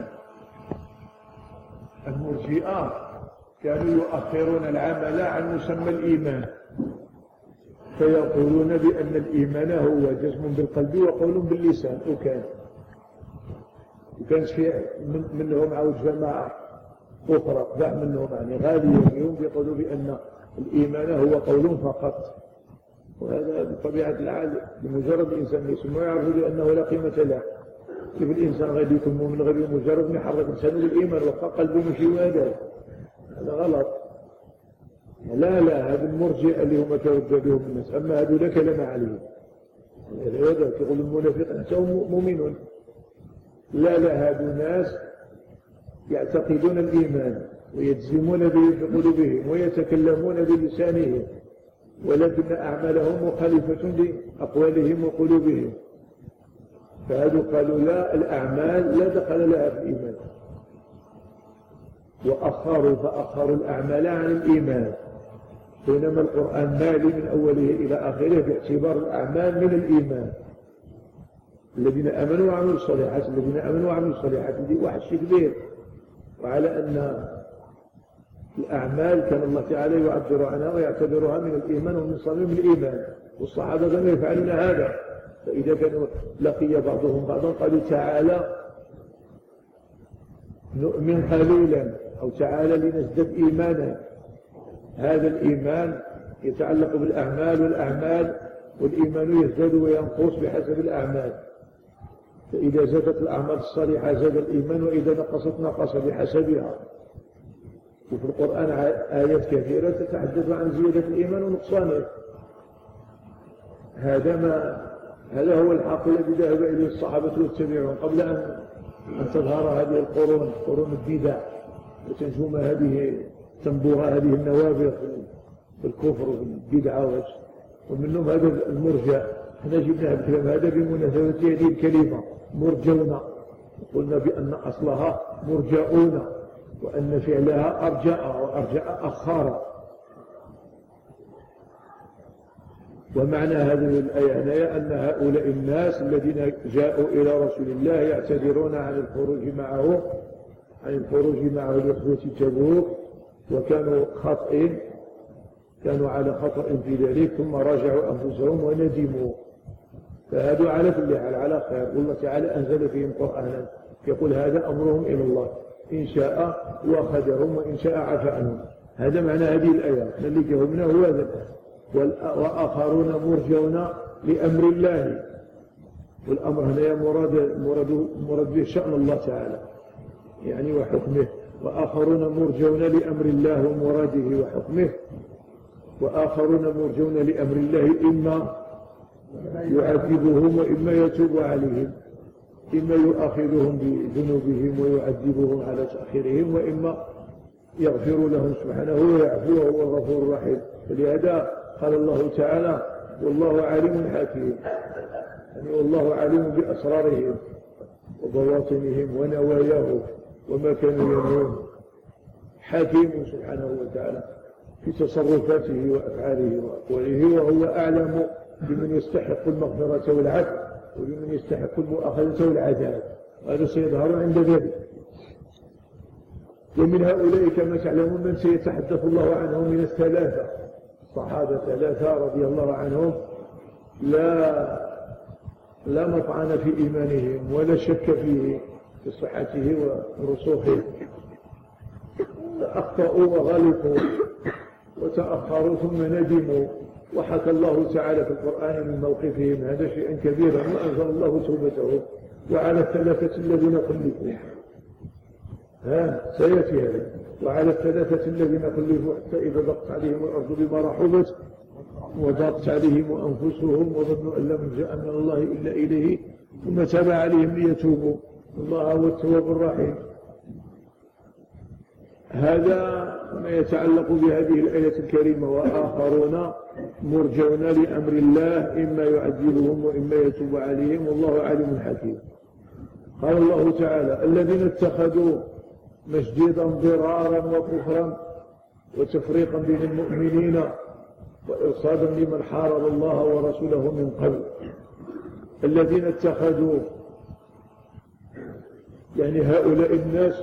المرجئة كانوا يؤخرون العمل عن مسمى الإيمان، فيقولون بأن الإيمان هو جزم بالقلب وقول باللسان. وكان وكانت في من منهم عاود جماعة أخرى ضع منهم يعني غالية اليوم يقولوا بأن الإيمان هو قول فقط، وهذا بطبيعة الحال بمجرد الإنسان يسمى يعرف بأنه لا قيمة له. كيف الإنسان غادي يكون مؤمن غادي مجرد يحرك لسانه بالإيمان وقع قلبه مشي وهذا هذا غلط. لا لا هذا المرجئة اللي هم توجدهم الناس. أما هذو لا كلام عليهم، هذا يقول المنافق أنتم مؤمنون. لا لا هذو ناس يعتقدون الإيمان ويجزمون به في قلوبهم ويتكلمون بلسانهم، ولكن أعمالهم مخالفة لأقوالهم وقلوبهم. فهذو قالوا لا، الأعمال لا دخل لها في الإيمان، وأخروا فأخروا الأعمال عن الإيمان، بينما القرآن مالي من أوله إلى آخره باعتبار الأعمال من الإيمان. الذين آمنوا وعملوا الصالحات، الذين آمنوا وعملوا الصالحات دي واحد شيء كبير. وعلى أن الأعمال كان الله تعالى يعبر عنها ويعتبرها من الإيمان ومن صميم الإيمان، والصحابة كانوا يفعلون هذا. فإذا كانوا لقي بعضهم بعضا قالوا تعالى نؤمن قليلا أو تعالى لنزدد إيمانا، هذا الإيمان يتعلق بالأعمال، والأعمال والإيمان يزداد وينقص بحسب الأعمال. فإذا زادت الأعمال الصالحة زاد الإيمان، وإذا نقصت نقص بحسبها. وفي القرآن آيات كثيرة تتحدث عن زيادة الإيمان ونقصانه. هذا ما هذا هو الحق الذي ذهب إليه الصحابة والتابعون قبل أن أن تظهر هذه القرون، قرون البدع، وتنجم هذه تنبوها هذه النوابغ في الكفر والبدعة. ومنهم هذا المرجع، احنا جبنا الكلام هذا بمناسبة هذه الكلمة مرجون، قلنا بأن أصلها مرجعون، وأن فعلها أرجع وأرجع أخارا. ومعنى هذه الآية أن هؤلاء الناس الذين جاءوا إلى رسول الله يعتذرون عن الخروج معه عن الخروج معه لغزوة تبوك، وكانوا خاطئين، كانوا على خطأ في ذلك، ثم راجعوا أنفسهم وندموا. فهذا على كل حال على خير. والله تعالى أنزل فيهم قرآنا يقول هذا أمرهم إلى الله، إن شاء وأخذهم وإن شاء عفى عنهم. هذا معنى هذه الآيات الذي جاوبنا هو هذا. وآخرون مرجون لأمر الله، والأمر هنا مراد مراد مراد به شأن الله تعالى يعني وحكمه. وآخرون مرجون لأمر الله ومراده وحكمه، وآخرون مرجون لأمر الله إما يعذبهم وإما يتوب عليهم، إما يؤاخذهم بذنوبهم ويعذبهم على تأخيرهم، وإما يغفر لهم سبحانه ويعفو وهو الغفور الرحيم. فلهذا قال الله تعالى والله عليم حكيم، يعني والله عليم بأسرارهم وبواطنهم ونواياهم وما كانوا ينوون، حكيم سبحانه وتعالى في تصرفاته وأفعاله وأقواله، وهو أعلم بمن يستحق المغفرة والعفو وبمن يستحق المؤاخذة والعذاب، هذا سيظهر عند ذلك. ومن هؤلاء كما تعلمون من سيتحدث الله عنهم من الثلاثة الصحابة ثلاثة رضي الله عنهم لا لا مطعن في إيمانهم ولا شك فيه في صحته ورسوخه، أخطأوا وغلطوا وتأخروا ثم ندموا وحكى الله تعالى في القرآن من موقفهم هذا شيئا كبيرا، وأنزل الله توبتهم. وعلى الثلاثة الذين خلفوا، ها سيأتي هذا، وعلى الثلاثة الذين خلفوا حتى إذا ضاقت عليهم الأرض بما رحبت وضاقت عليهم أنفسهم وظنوا أن لم جاء من الله إلا إليه ثم تاب عليهم ليتوبوا، الله هو التواب الرحيم. هذا ما يتعلق بهذه الآية الكريمة. وآخرون مرجون لأمر الله إما يعذبهم وإما يتوب عليهم والله عليم حكيم. قال الله تعالى: الذين اتخذوا مسجدا ضرارا وكفرا وتفريقا بين المؤمنين وإرصادا لمن حارب الله ورسوله من قبل. الذين اتخذوا يعني هؤلاء الناس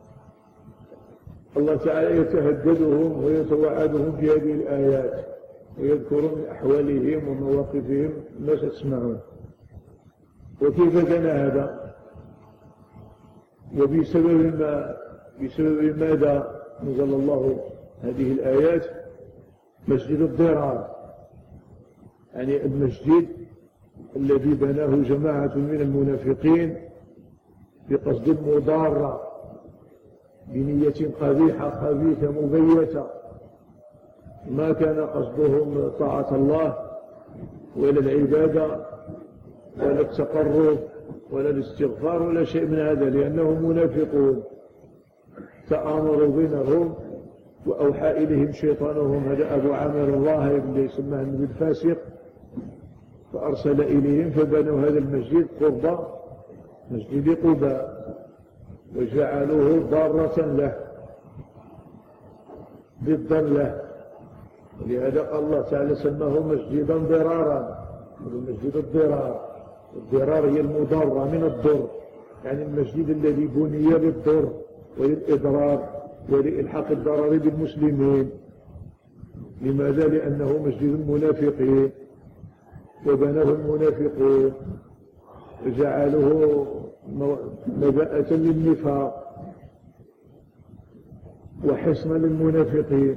الله تعالى يتهددهم ويتوعدهم في هذه الآيات ويذكر من أحوالهم ومواقفهم ما تسمعون. وكيف كان هذا؟ وبسبب ما بسبب ماذا نزل الله هذه الآيات؟ مسجد الضرار، يعني المسجد الذي بناه جماعة من المنافقين بقصد مضارة بنية قبيحة خبيثة مبيتة، ما كان قصدهم طاعة الله ولا العبادة ولا التقرب ولا الاستغفار ولا شيء من هذا، لأنهم منافقون. تآمروا بينهم وأوحى إليهم شيطانهم، هذا أبو عامر الراهب اللي يسمى النبي الفاسق، فأرسل إليهم فبنوا هذا المسجد قرب مسجد قباء وجعلوه ضارة له ضدا له، ولهذا قال الله تعالى سماه مسجدا ضرارا، مسجد الضرار. الضرار هي المضارة من الضر، يعني المسجد الذي بني للضر وللإضرار ولإلحاق الضرر بالمسلمين. لماذا؟ لأنه مسجد المنافقين وبناه المنافقون وجعلوه مباءة للنفاق وحصنا للمنافقين.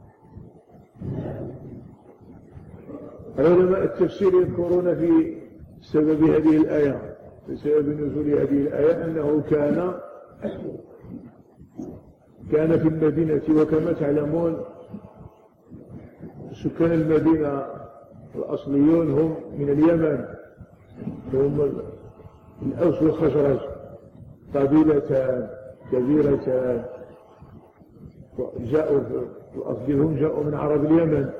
علماء التفسير يذكرون في سبب هذه الآية، في سبب نزول هذه الآية، أنه كان كان في المدينة، وكما تعلمون سكان المدينة الأصليون هم من اليمن، هم الأوس والخزرج، قبيلتان كبيرتان، جاءوا أصلهم جاءوا من عرب اليمن.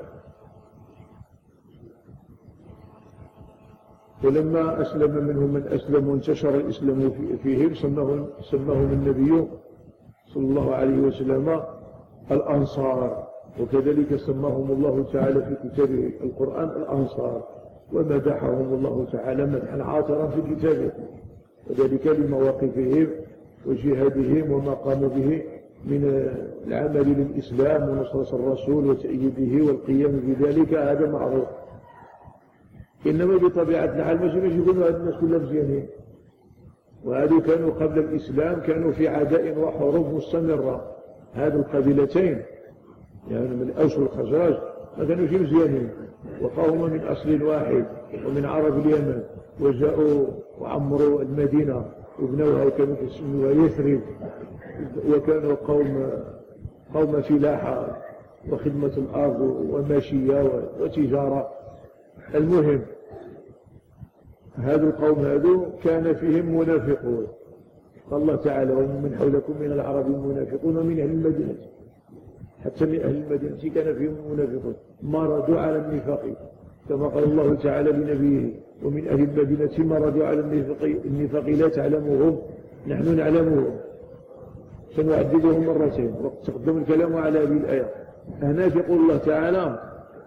ولما أسلم منهم من أسلم وانتشر الإسلام فيهم سماهم, سماهم النبي صلى الله عليه وسلم الأنصار، وكذلك سماهم الله تعالى في كتابه القرآن الأنصار، ومدحهم الله تعالى مدحا عاطرا في كتابه، وذلك لمواقفهم وجهادهم وما قاموا به من العمل للإسلام ونصرة الرسول وتأييده والقيام بذلك، هذا معروف. إنما بطبيعة الحال مش يقولوا هذا الناس كلها مزيانين، وهذو كانوا قبل الإسلام كانوا في عداء وحروب مستمرة. هذه القبيلتين يعني من الأوس والخزرج ما كانوا شيء مزيانين، وقوم من أصل واحد ومن عرب اليمن، وجاءوا وعمروا المدينة وابنوها وكانوا يسموها يثرب، وكانوا قوم قوم فلاحة وخدمة الأرض وماشية وتجارة. المهم هذا القوم هذو كان فيهم منافقون، قال الله تعالى: ومن حولكم من العرب منافقون ومن أهل المدينة، حتى من أهل المدينة كان فيهم منافقون مرضوا على النفاق، كما قال الله تعالى لنبيه: ومن أهل المدينة مرضوا على النفاق لا تعلمهم نحن نعلمهم سنعذبهم مرتين. وقد تقدم الكلام على هذه الآية. هنا يقول الله تعالى: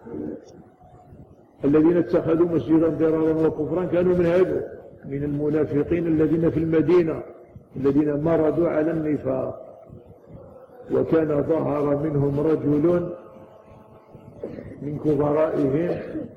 الذين اتخذوا مسجدا ضرارا وكفرا كانوا من هذا من المنافقين الذين في المدينة الذين مرضوا على النفاق. وكان ظهر منهم رجل من كبرائهم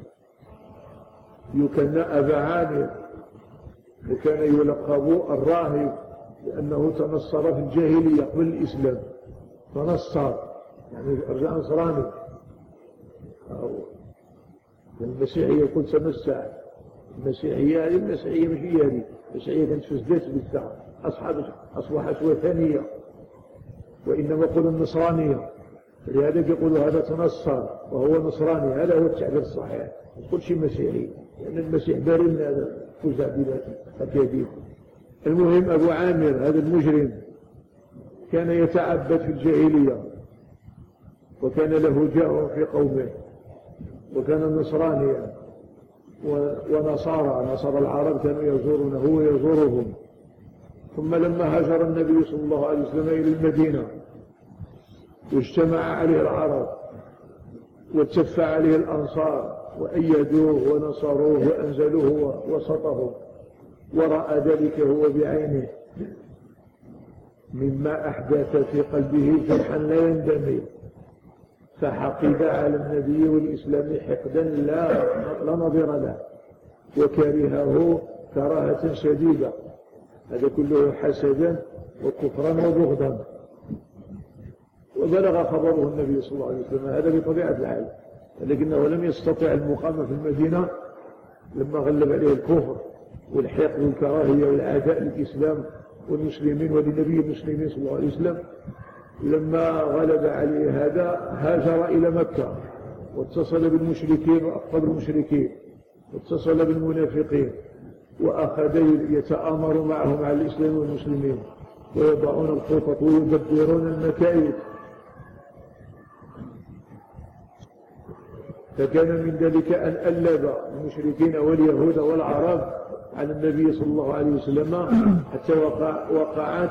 يكنى أبا عامر، وكان يلقب الراهب لأنه تنصر في الجاهلية قبل الإسلام، تنصر يعني رجع نصراني المسيحية قلت تمسع المسيحية هذه المسيحية مش هي هذه المسيحية كانت فسدت بالساعة أصحاب أصبحت وثنية وإنما يقولوا النصرانية لهذا يقولوا هذا تنصر وهو نصراني هذا هو التعبير الصحيح ما تقولش مسيحي لأن المسيح بارئ من هذا فزع بلا أكاذيب. المهم أبو عامر هذا المجرم كان يتعبد في الجاهلية وكان له جاه في قومه وكان نصرانيا ونصارى نصارى العرب كانوا يزورونه ويزورهم. ثم لما هاجر النبي صلى الله عليه وسلم إلى المدينة واجتمع عليه العرب واتفع عليه الأنصار وأيدوه ونصروه وأنزلوه وسطهم ورأى ذلك هو بعينه مما أحدث في قلبه فرحا لا يندمي فحقد على النبي والإسلام حقدا لا, لا نظير له وكرهه كراهة شديدة هذا كله حسدا وكفرا وبغضا. وبلغ خبره النبي صلى الله عليه وسلم هذا بطبيعة الحال لكنه لم يستطع المقام في المدينة لما غلب عليه الكفر والحقد والكراهية والعداء للإسلام والمسلمين ولنبي المسلمين صلى الله عليه وسلم. لما غلب عليه هذا هاجر إلى مكة واتصل بالمشركين وأخذ المشركين واتصل بالمنافقين وأخذ يتآمر معهم على الإسلام والمسلمين ويضعون الخطط ويدبرون المكايد. فكان من ذلك أن ألب المشركين واليهود والعرب على النبي صلى الله عليه وسلم حتى وقع وقعت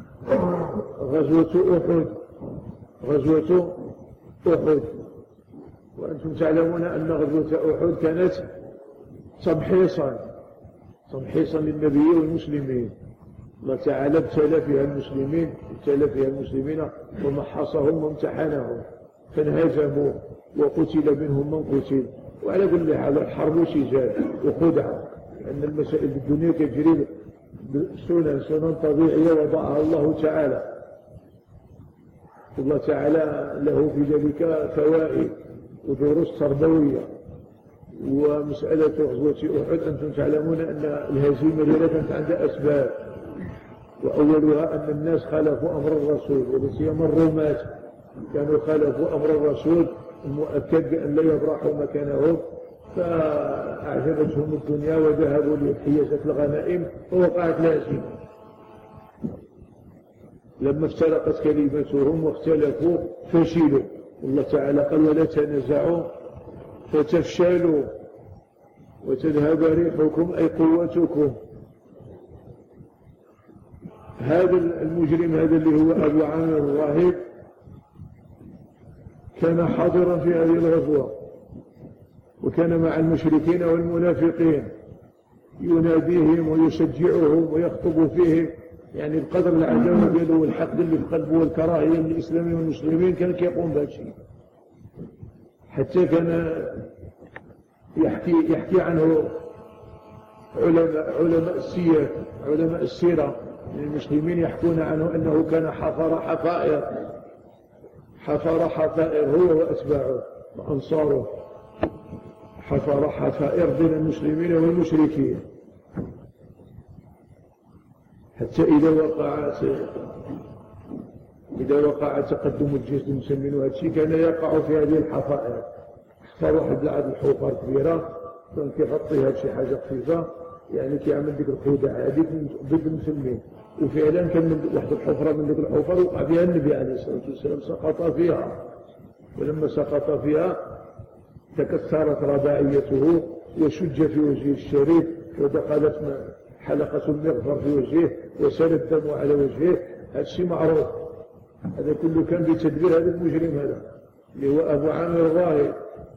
غزوة أحد غزوة أحد وأنتم تعلمون أن غزوة أحد كانت تمحيصا تمحيصا للنبي والمسلمين. الله تعالى ابتلى فيها المسلمين ابتلى فيها المسلمين ومحصهم وامتحنهم فانهزموا وقتل منهم من قتل. وعلى كل حال الحرب سجال وخدعة لأن المسائل الدنيا تجري سنن سنن طبيعية وضعها الله تعالى. الله تعالى له في ذلك فوائد ودروس تربوية. ومسألة غزوة أحد أنتم تعلمون أن الهزيمة التي كانت عندها أسباب وأولها أن الناس خالفوا أمر الرسول ولسيما الرومات كانوا خالفوا أمر الرسول المؤكد بأن لا يبرحوا مكانهم فأعجبتهم الدنيا وذهبوا لحيازة الغنائم ووقعت الهزيمة. لما افترقت كلمتهم واختلفوا فشلوا والله تعالى قال ولا تنازعوا فتفشلوا وتذهب ريحكم أي قوتكم. هذا المجرم هذا اللي هو أبو عامر الراهب كان حاضرا في هذه الغزوة وكان مع المشركين والمنافقين يناديهم ويشجعهم ويخطب فيهم يعني بقدر العداوة دياله والحقد اللي في قلبه والكراهية للإسلام والمسلمين كان كيقوم بهذا الشيء. حتى كان يحكي يحكي عنه علماء علماء السير علماء السيرة المسلمين يحكون عنه أنه كان حفر حفائر حفر حفائر هو وأتباعه وأنصاره حفر حفائر بين المسلمين والمشركين حتى إذا وقع إذا وقع تقدم الجيش المسلمين وهذا الشيء كان يقع في هذه الحفائر. اختار واحد لعب الحفر كبيرة كان كيغطيها بشي حاجة خفيفة يعني كيعمل ديك الخدع هذيك ضد المسلمين. وفعلا كان من واحد الحفرة من ديك الحفر وقع فيها النبي عليه الصلاة والسلام سقط فيها. ولما سقط فيها تكسرت رباعيته وشج في وجهه الشريف ودخلت حلقة المغفر في وجهه وسال الدم على وجهه. هذا الشيء معروف. هذا كله كان بتدبير هذا المجرم هذا اللي هو أبو عامر الراهب.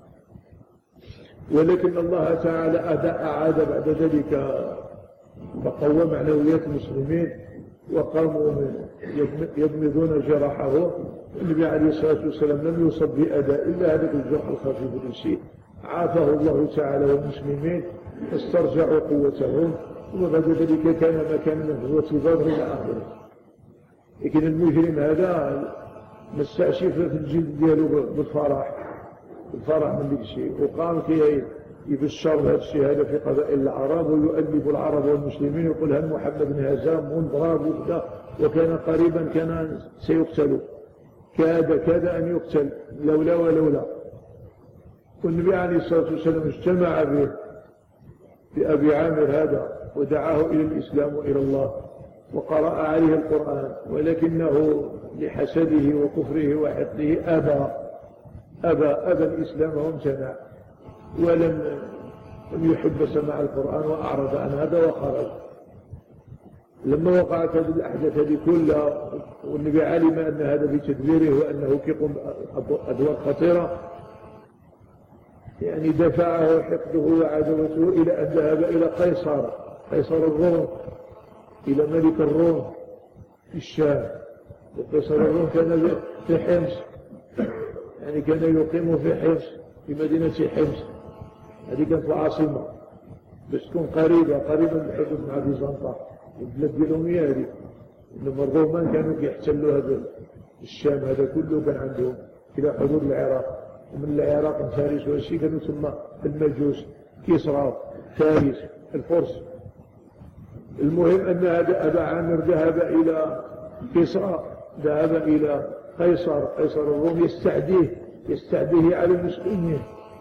ولكن الله تعالى أعاد بعد ذلك فقوى معنويات المسلمين وقاموا يضمدون جراحه. النبي عليه الصلاة والسلام لم يصب بأداء إلا هذا الجرح الخفيف الإنسي عافاه الله تعالى والمسلمين فاسترجعوا قوتهم. وبعد ذلك كان مكان من غزوة بدر إلى آخره. لكن المجرم هذا مستعشف في الجلد دياله بالفرح بالفرح من ذلك الشيء وقام كي يبشر بهذا الشيء هذا في قبائل العرب، ويؤلف العرب والمسلمين يقول هل محمد بن هزام منضرب وكذا، وكان قريبا كان سيقتل، كاد كاد أن يقتل لولا ولولا. والنبي عليه الصلاة والسلام اجتمع به بأبي عامر هذا ودعاه إلى الإسلام وإلى الله وقرأ عليه القرآن، ولكنه لحسده وكفره وحقده أبى أبى أبى الإسلام وامتنع ولم يحب سماع القرآن وأعرض عن هذا وخرج. لما وقعت هذه الأحداث هذه كلها والنبي علم أن هذا بتدبيره وأنه يقوم أدوار خطيرة، يعني دفعه حقده وعدوته إلى أن ذهب إلى قيصر قيصر الروم، إلى ملك الروم في الشام. وقيصر الروم كان في حمص، يعني كان يقيم في حمص في مدينة حمص، هذه كانت العاصمة بس تكون قريبة قريبة من الحدود مع بيزنطة البلاد ديالهم هي هذه. إنما الرومان كانوا يحتلوا هذا الشام هذا كله كان عندهم إلى حدود العراق، ومن العراق فارس والشي كانوا ثم المجوس كسرى فارس الفرس. المهم أن هذا أبا عامر ذهب إلى كسرى، ذهب إلى قيصر قيصر الروم يستعديه يستعديه على المسلمين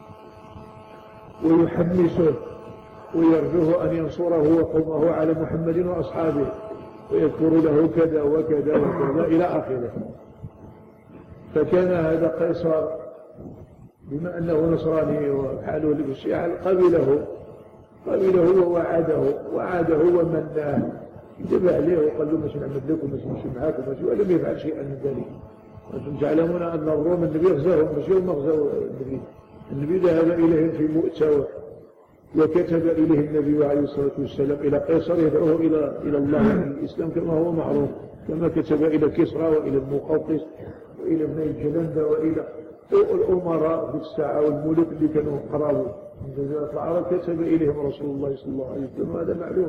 ويحمسه ويرجوه أن ينصره وقومه على محمد وأصحابه، ويذكر له كذا وكذا وكذا إلى آخره. فكان هذا قيصر بما أنه نصراني وحاله بالشيعة قبله قبله ووعده وعاده ومناه، كتب عليه وقال له مش نعمل لكم مش نمشي معاكم مش، ولم يفعل شيئا من ذلك. وأنتم تعلمون أن الروم النبي غزاهم مش يوم غزوا النبي، النبي ذهب إليهم في مؤتة وكتب إليه النبي عليه الصلاة والسلام إلى قيصر يدعوه إلى إلى الله الإسلام كما هو معروف، كما كتب إلى كسرى وإلى المقوقس وإلى ابن الجلندة وإلى الأمراء في الساعة والملك اللي كانوا قرابوا من جزيرة العرب، كتب إليهم رسول الله صلى الله عليه وسلم، وهذا معلوم.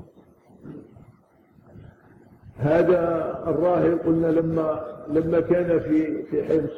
هذا الراهب قلنا لما لما كان في في حمص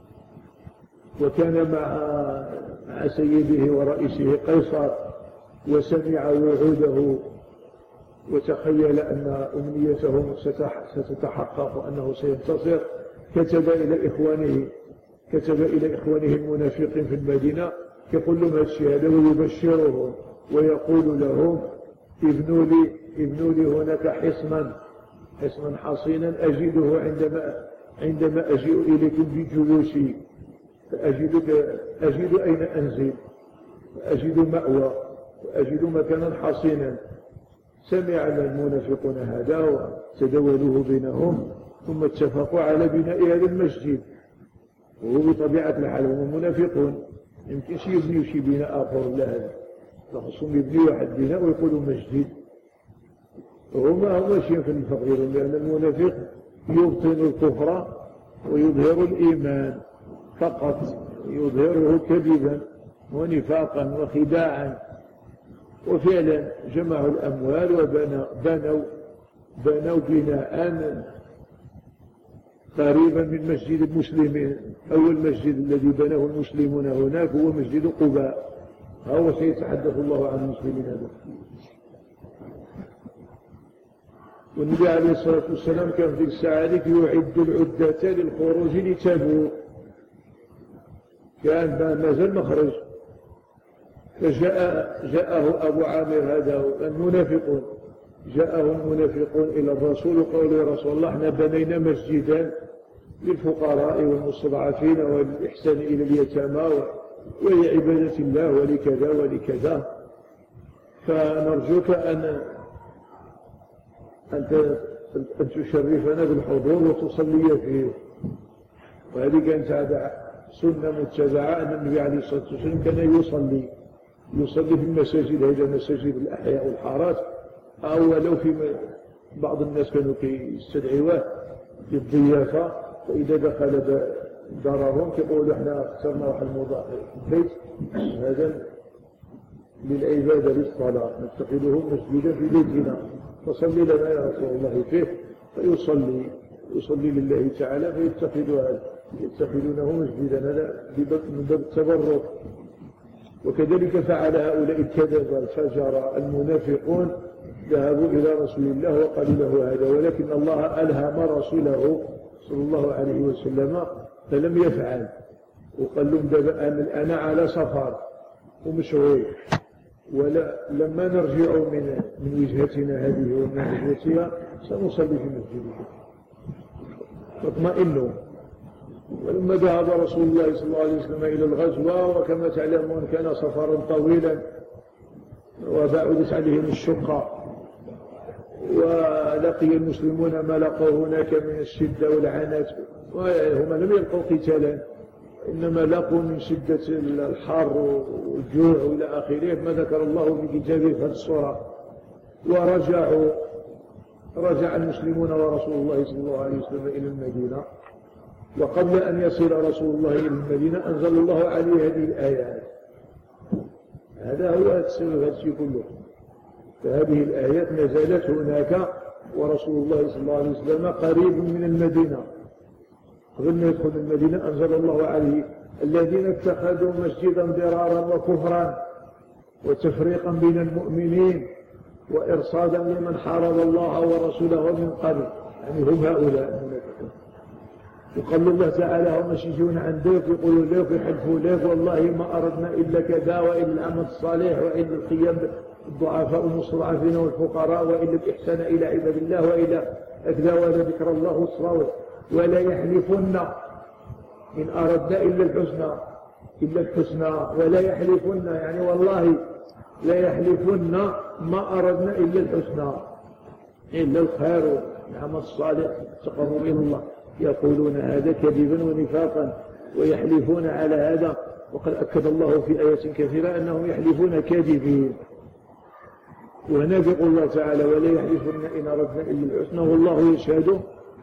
وكان مع مع سيده ورئيسه قيصر وسمع وعوده وتخيل أن أمنيته ستتحقق وأنه سينتصر، كتب إلى إخوانه كتب إلى إخوانه المنافقين في المدينة يقول لهم هذا الشهادة ويبشرهم ويقول لهم ابنوا لي ابنوا لي هناك حصنا حصنا حصينا أجده عندما عندما أجيء إليكم بجلوسي، فأجد أجد أين أنزل وأجد مأوى وأجد مكانا حصينا. سمع المنافقون هذا وتداولوه بينهم، ثم اتفقوا على بناء هذا المسجد، وهو بطبيعة الحال هم منافقون يمكنش يبنيوا شي بناء آخر لا هذا، فخصهم يبنيوا واحد بناء ويقولوا مسجد. وهما هم ماشيين في الفقير، لأن المنافق يبطن الكفر ويظهر الإيمان فقط، يظهره كذبا ونفاقا وخداعا. وفعلا جمعوا الأموال وبنوا بنوا بنوا بناء قريبا من مسجد المسلمين. أول مسجد الذي بناه المسلمون هناك هو مسجد قباء، هو سيتحدث الله عن المسلمين هذا. والنبي عليه الصلاة والسلام كان في الساعة يعد العدة للخروج لتبوك، كان ما زال مخرج، فجاء جاءه أبو عامر هذا المنافقون، جاءه المنافقون إلى الرسول وقالوا يا رسول الله احنا بنينا مسجدا للفقراء والمستضعفين والإحسان إلى اليتامى ولعبادة الله ولكذا ولكذا، فنرجوك أن أن تشرفنا بالحضور وتصلي فيه. وهذه كانت هذا سنة متبعة، أن النبي عليه الصلاة والسلام كان يصلي يصلي في المساجد، هذه مساجد الأحياء والحارات، أو لو في بعض الناس كانوا يستدعوه للضيافة، فإذا دخل دارهم يقولوا احنا اخترنا واحد الموضع في البيت هذا للعبادة للصلاة نتخذه مسجدا في بيتنا، فصلي لنا يا رسول الله فيه، فيصلي يصلي لله تعالى فيتخذونه مسجدا، هذا من باب التبرك. وكذلك فعل هؤلاء الكذبة الفجر المنافقون، ذهبوا إلى رسول الله وقالوا له هذا، ولكن الله ألهم رسوله صلى الله عليه وسلم فلم يفعل، وقال لهم دابا أنا على سفر ومشغول، ولا لما نرجع من من وجهتنا هذه ومن غزوتها سنصلي في مسجدكم فاطمئنوا. ولما ذهب رسول الله صلى الله عليه وسلم إلى الغزوة، وكما تعلمون كان سفرا طويلا وبعدت عليهم الشقة، ولقي المسلمون ما لقوا هناك من الشدة والعنات، وهم لم يلقوا قتالا، إنما لقوا من شدة الحر والجوع وإلى آخره، ما ذكر الله في كتابه في هذه السورة. ورجعوا رجع المسلمون ورسول الله صلى الله عليه وسلم إلى المدينة، وقبل أن يصل رسول الله إلى المدينة أنزل الله عليه هذه الآيات. هذا هو السبب هذا الشيء كله. فهذه الآيات نزلت هناك ورسول الله صلى الله عليه وسلم قريب من المدينة، قبل ما يدخل المدينة أنزل الله عليه الذين اتخذوا مسجدا ضرارا وكفرا وتفريقا بين المؤمنين وإرصادا لمن حارب الله ورسوله من قبل، يعني هم هؤلاء المنافقون. وقال الله تعالى هم يشجون عن ذلك، يقولوا ليك يحلفوا ليك والله ما أردنا إلا كذا، وإلا العمل الصالح، وإلا القيام بالضعفاء والمستضعفين والفقراء، وإلا الإحسان إلى عباد الله، وإلا أكذا ولا ذكر الله والصلاة، ولا يحلفن إن أردنا إلا الحسنى إلا الحسنى ولا يحلفن، يعني والله لا يحلفن ما أردنا إلا الحسنى، إلا الخير والعمل الصالح تقرب إلى الله. يقولون هذا كذبا ونفاقا ويحلفون على هذا، وقد أكد الله في آيات كثيرة أنهم يحلفون كاذبين. وهناك يقول الله تعالى ولا يحلفن إن أردنا إلا الحسنى والله يشهد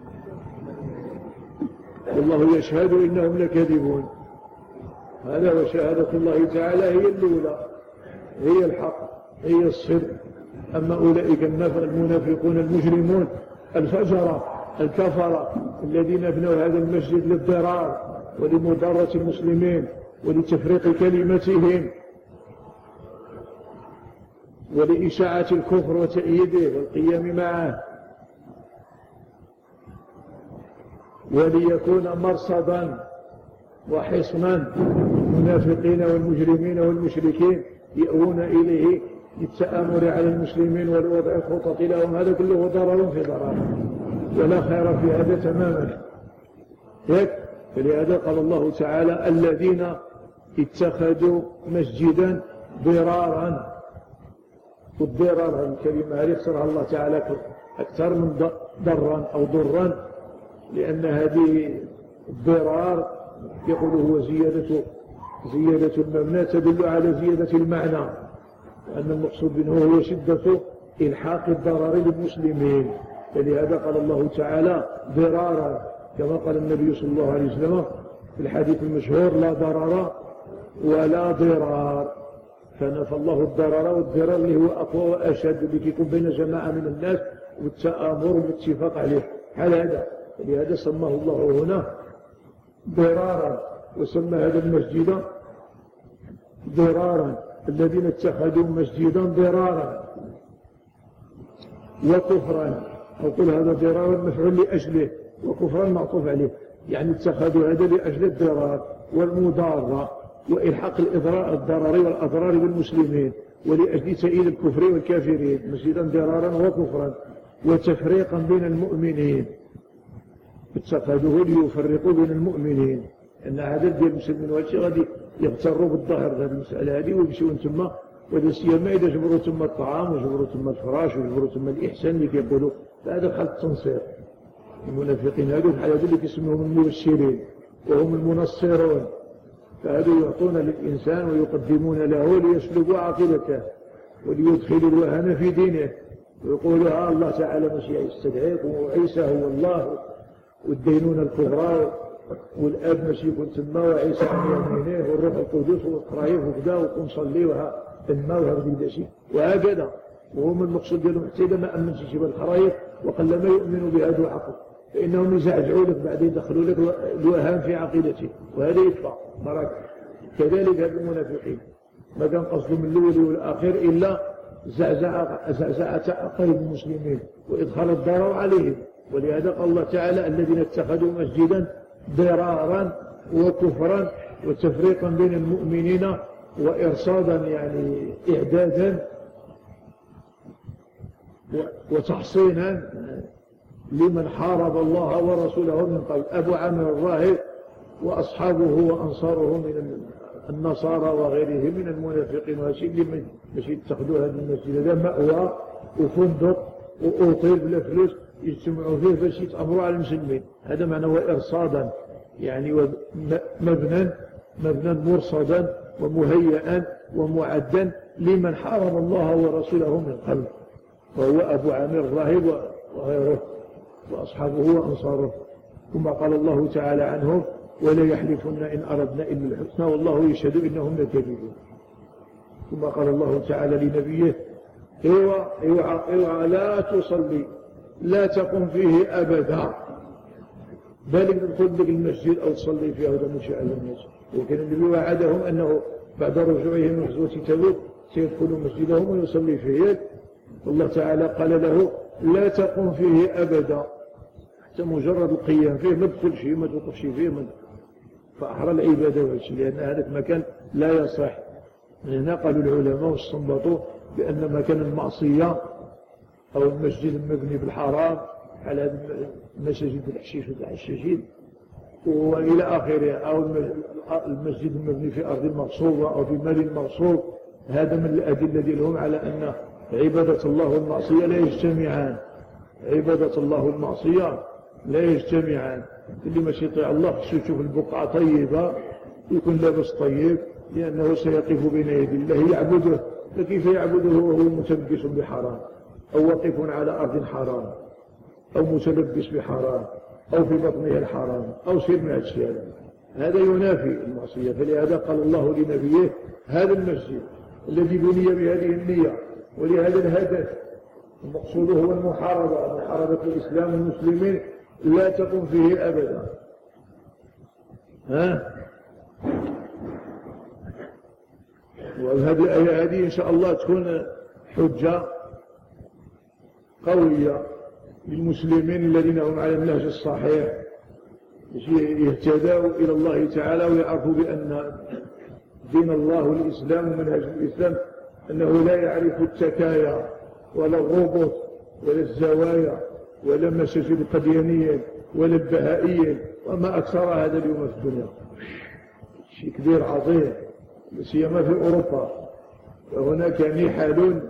والله يشهد إنهم لكاذبون. هذا وشهادة الله تعالى هي الأولى، هي الحق، هي الصدق. أما أولئك المنافقون المجرمون الفجرة الكفرة الذين ابنوا هذا المسجد للضرار ولمضارة المسلمين ولتفريق كلمتهم ولإشاعة الكفر وتأييده والقيام معه، وليكون مرصدا وحصنا المنافقين والمجرمين والمشركين يأوون إليه للتآمر على المسلمين والوضع الخطط لهم. هذا كله ضرر في ضرر ولا خير في هذا تماما. فلهذا قال الله تعالى الذين اتخذوا مسجدا ضرارا. والضرار الكلمة هذه اختصرها الله تعالى أكثر من ضرا أو ضرا، لأن هذه الضرار يقول هو زيادة زيادة المبنى تدل على زيادة المعنى، وأن المقصود منه هو شدة إلحاق الضرر للمسلمين. فلهذا قال الله تعالى ضرارا، كما قال النبي صلى الله عليه وسلم في الحديث المشهور لا ضرر ولا ضرار، فنفى الله الضرر والضرر اللي هو أقوى وأشد، لكي يكون بين جماعة من الناس والتآمر والاتفاق عليه على هذا. فلهذا سماه الله هنا ضرارا، وسمى هذا المسجد ضرارا الذين اتخذوا مسجدا ضرارا وكفرا، أو قل هذا ضرارا مفعول لأجله وكفرا معطوف عليه، يعني اتخذوا هذا لأجل الضرار والمضارة وإلحاق الإضرار الضرر والأضرار بالمسلمين، ولأجل تأييد الكفر والكافرين مسجدا ضرارا وكفرا وتفريقا بين المؤمنين. اتخذوه ليفرقوا بين المؤمنين، أن عدد ديال المسلمين وهادشي غادي يغتروا بالظاهر هذه المسألة هذه ويمشيو تما، ولا سيما إذا جبروا تما الطعام وجبروا تما الفراش وجبروا تما الإحسان اللي كيقولوا، فهذا دخل التنصير. المنافقين هذو بحال هذو اللي كيسموهم المبشرين وهم المنصرون، فهذو يعطون للإنسان ويقدمون له ليسلبوا عقيدته وليدخلوا الوهن في دينه، ويقولوا ها الله تعالى ماشي يستدعيك وعيسى هو الله، والدينون الكبرى والاب ماشي يكون تما وعيسى عن يمينه والروح القدس وقرايه وكذا وقوم صليوها تما وهذا شيء وهكذا. وهم المقصود ديالهم حتى اذا ما امنش شي بالخرايط وقل ما يؤمنوا بهذا العقل، فانهم يزعزعوا لك بعدين يدخلوا لك الوهام في عقيدته، وهذا يدفع بركه. كذلك هذا المنافقين ما كان قصده من الأول والآخر إلا زعزعة عقائد المسلمين وإدخال الضرر عليهم. ولهذا قال الله تعالى الذين اتخذوا مسجدا ضرارا وكفرا وتفريقا بين المؤمنين وإرصادا يعني إعدادا وتحصينا لمن حارب الله ورسوله من قبل. أبو عامر الراهب وأصحابه وأنصاره من النصارى وغيرهم من المنافقين وهالشيء اللي باش يتخذوا هذا المسجد هذا مأوى وفندق وأوطيل بلا فلوس يجتمعوا فيه باش يتأمروا على المسلمين. هذا معناه إرصادا يعني مبنى مبنى مرصدا ومهيئا ومعدا لمن حارب الله ورسوله من قبل، وهو أبو عامر الراهب وغيره وأصحابه وأنصاره. ثم قال الله تعالى عنهم ولا يحلفن إن أردنا إلا الحسنى والله يشهد إنهم لكاذبون. ثم قال الله تعالى لنبيه اوعى اوعى اوعى لا تصلي لا تقم فيه أبدا، بل تدخل لك المسجد أو تصلي فيه هذا مش على الناس. وكان النبي وعدهم أنه بعد رجوعهم من غزوة تبوك سيدخلوا مسجدهم ويصلي فيه. الله تعالى قال له لا تقم فيه أبدا، حتى مجرد القيام فيه ما تدخل شيء ما توقفش فيه من فأحرى العبادة والشيء، لأن هذا المكان لا يصح. من هنا قالوا العلماء واستنبطوا بأن مكان المعصية أو المسجد المبني بالحرام على مساجد الحشيش والحشاشين وإلى آخره، أو المسجد المبني في أرض مغصوبة أو في مال مغصوب، هذا من الأدلة ديالهم على أن عبادة الله والمعصية لا يجتمعان. عبادة الله والمعصية لا يجتمعان. اللي ماشي يطيع الله خصو يشوف البقعة طيبة يكون لابس طيب، لأنه سيقف بين يدي الله يعبده، فكيف يعبده وهو متلبس بحرام أو واقف على أرض حرام أو متلبس بحرام أو في بطنه الحرام أو سير من الأشياء؟ هذا ينافي المعصية. فلهذا قال الله لنبيه هذا المسجد الذي بني بهذه النية ولهذا الهدف المقصود هو المحاربة محاربة الإسلام والمسلمين لا تقم فيه أبدا. ها وهذه الآية هذه إن شاء الله تكون حجة قوية للمسلمين الذين هم على النهج الصحيح يهتدوا إلى الله تعالى ويعرفوا بأن دين الله والإسلام ومنهج الإسلام أنه لا يعرف التكايا ولا الربط ولا الزوايا ولا مساجد القديانيين ولا البهائيين وما أكثر هذا اليوم في الدنيا. شيء كبير عظيم سيما في أوروبا، وهناك نحال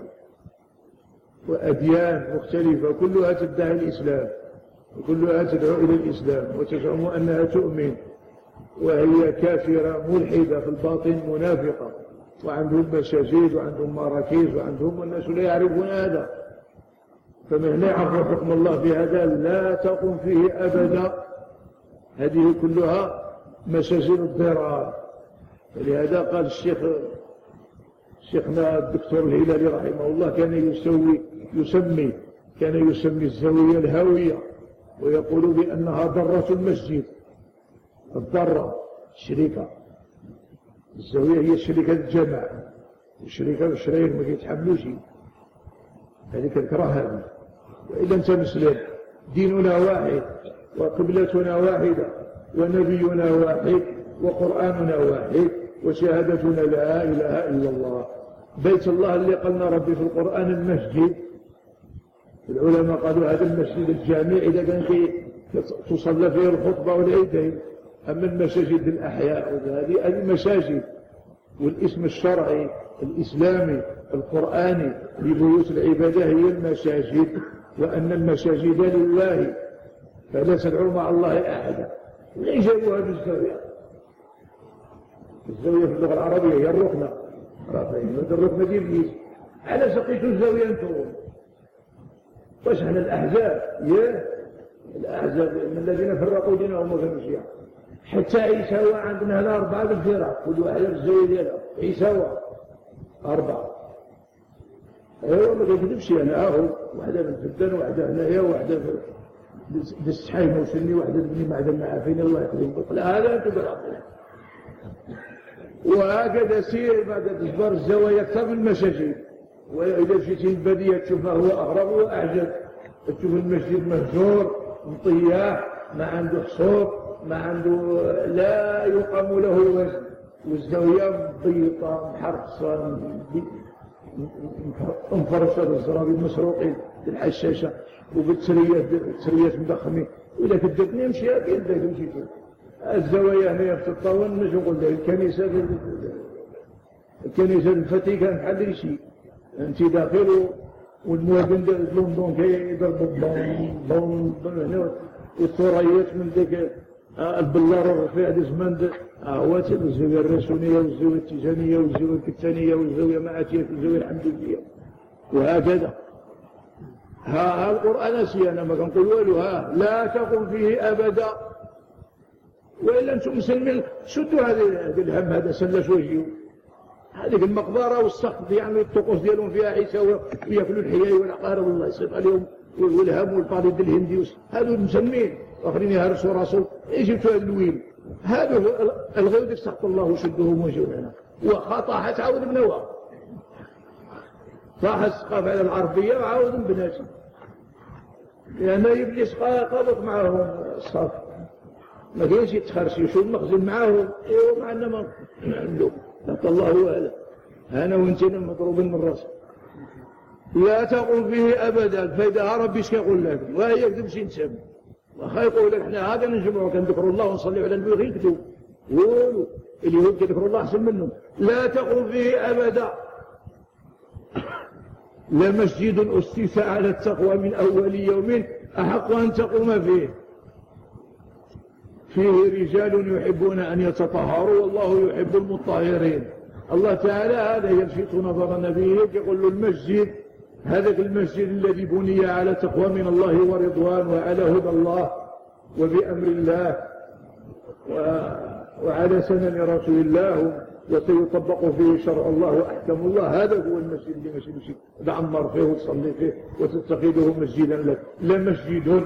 وأديان مختلفة كلها تدعي الإسلام وكلها تدعو إلى الإسلام وتزعم أنها تؤمن، وهي كافرة ملحدة في الباطن منافقة، وعندهم مساجد وعندهم مراكز وعندهم، والناس لا يعرفون هذا. فمن هنا يعرف حكم الله في هذا لا تقم فيه أبدا. هذه كلها مساجد الضرار. فلهذا قال الشيخ شيخنا الدكتور الهلالي رحمه الله كان يسوي يسمي كان يسمي الزاوية الهاوية ويقول بأنها ضرة المسجد. الضرة الشركة، الزاوية هي شركة الجمع، والشركة والشراير ما يتحملوش هذيك الكراهة. وإذا أنت مسلم ديننا واحد وقبلتنا واحدة ونبينا واحد وقرآننا واحد وشهادتنا لا إله إلا الله. بيت الله اللي قلنا ربي في القرآن المسجد، العلماء قالوا هذا المسجد الجامع إذا كان تصلى فيه الخطبة والعيدين. أما المساجد الأحياء هذه هذه مساجد، والاسم الشرعي الإسلامي القرآني لبيوت العبادة هي المساجد، وأن المساجد لله فلا تدعوا مع الله أحدا. ليش جابوها بالزاوية؟ الزاوية في اللغة العربية هي الركنة، هذا الركنة دي إبليس. على سقيتوا الزاوية أنتم؟ واش احنا الأحزاب؟ يا الأحزاب من الذين فرقوا دينهم وفرقوا حتى عيساوى عندنا هنا أربعة بالفرق، كل واحدة في الزاوية ديالها. عيساوى أربعة. أيوة ما كيكذبش أنا أهو، واحدة من الفدان وواحدة هنايا وواحدة في السحايمة وسني، واحدة بني معدن معافين الله يخليهم. لا هذا أنتم بالعقل. وهكذا سير بعد تصبر الزوايا أكثر من المساجد. وإذا مشيتي البادية تشوف ما هو أغرب وأعجب، تشوف المسجد مهجور مطياح ما عنده حصور ما عنده لا يقام له وزن، والزاوية مضيطة محرقصة مفرشة بالزرابي مسروقين بالحشاشة وبالتسريات تسريات مضخمين. وإذا كدبني نمشي أكيد ذاك نمشي شوف الزوايا هنا في الطاون. مش نقول لك الكنيسة الكنيسة الفاتيكان بحال شيء انت داخل والمواطن لندن كيضرب البون بون بون هنا والثريات من ذاك البلار الرفيع د زمان هو الزاويه الرسوليه والزاويه التيجانيه والزاويه الكتانيه والزاويه معاتيه والزاويه الحمديه وهكذا. ها القران سي انا ما كنقول والو. ها لا تقم فيه ابدا، والا انتم مسلمين شدوا هذا الهم هذا سلاش وجهه. هذيك المقبره والسقف يعملوا الطقوس ديالهم فيها عيسى وياكلوا الحياي والعقارب والله يصيب عليهم والهم والبريد الهندي هذو مسمين واخرين يهرسوا راسهم. ايش جبتوا هذا الويل؟ هذو الغيو ديك سقط الله وشدهم وجهوا هنا وخطا تعاود بنوى طاح السقف على العربيه وعاود بناتي لان ابليس قابض معهم الصف ما كاينش يتخرسي شو المخزن معاهم. ايوا معنا ما عنده لك الله هو هذا انا وانت مضروبين من راسك. لا تقم فيه ابدا. فاذا هرب ايش كيقول لك؟ وهي تمشي نسمي واخا يقول لك احنا هذا نجمعوا كنذكروا الله ونصليوا على النبي غير يكذبوا قولوا اليهود كيذكروا الله احسن منهم. لا تقم فيه ابدا. لمسجد اسس على التقوى من اول يوم احق ان تقوم فيه فيه رجال يحبون أن يتطهروا والله يحب المطهرين. الله تعالى هذا يلفت نظر نبيه يقول له المسجد هذاك المسجد الذي بني على تقوى من الله ورضوان وعلى هدى الله وبأمر الله وعلى سنن رسول الله وسيطبق فيه شرع الله وأحكم الله. هذا هو المسجد اللي ماشي ماشي تعمر فيه وتصلي فيه وتتخذه مسجدا لك. لا مسجد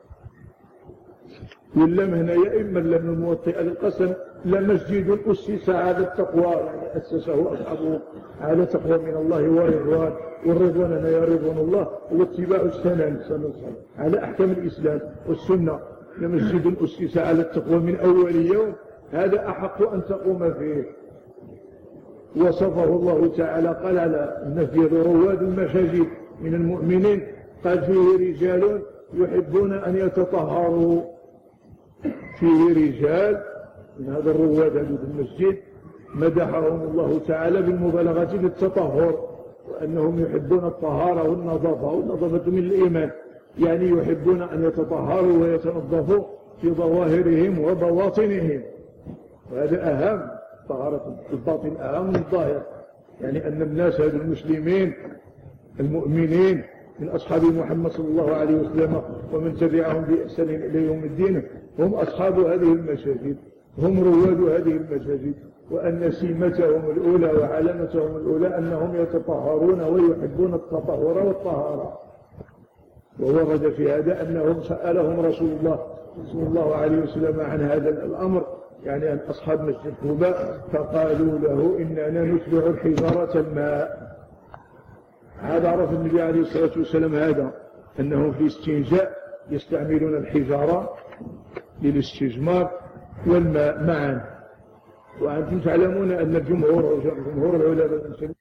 واللم هنا يا إما اللم الموطئ للقسم. لمسجد أسس على التقوى يعني أسسه أصحابه على تقوى من الله ورضوان. والرضوان هنا يا رضوان الله واتباع السنن على أحكام الإسلام والسنة. لمسجد أسس على التقوى من أول يوم هذا أحق أن تقوم فيه. وصفه الله تعالى قال على النفي رواد المساجد من المؤمنين قال فيه رجال يحبون أن يتطهروا. فيه رجال من هذا الرواد هذا المسجد مدحهم الله تعالى بالمبالغة في التطهر وأنهم يحبون الطهارة والنظافة والنظافة من الإيمان يعني يحبون أن يتطهروا ويتنظفوا في ظواهرهم وبواطنهم. وهذا أهم طهارة الباطن أهم من الظاهر يعني أن الناس هذا المسلمين المؤمنين من أصحاب محمد صلى الله عليه وسلم ومن تبعهم بإحسان إلى يوم الدين هم أصحاب هذه المساجد هم رواد هذه المساجد. وأن سيمتهم الأولى وعلامتهم الأولى أنهم يتطهرون ويحبون التطهر والطهارة. وورد في هذا أنهم سألهم رسول الله صلى الله عليه وسلم عن هذا الأمر يعني عن أصحاب مسجد قباء فقالوا له إننا نتبع الحجارة الماء. هذا عرف النبي عليه الصلاة والسلام هذا أنهم في الاستنجاء يستعملون الحجارة للاستجمار والماء معا. وأنتم تعلمون أن الجمهور جمهور العلماء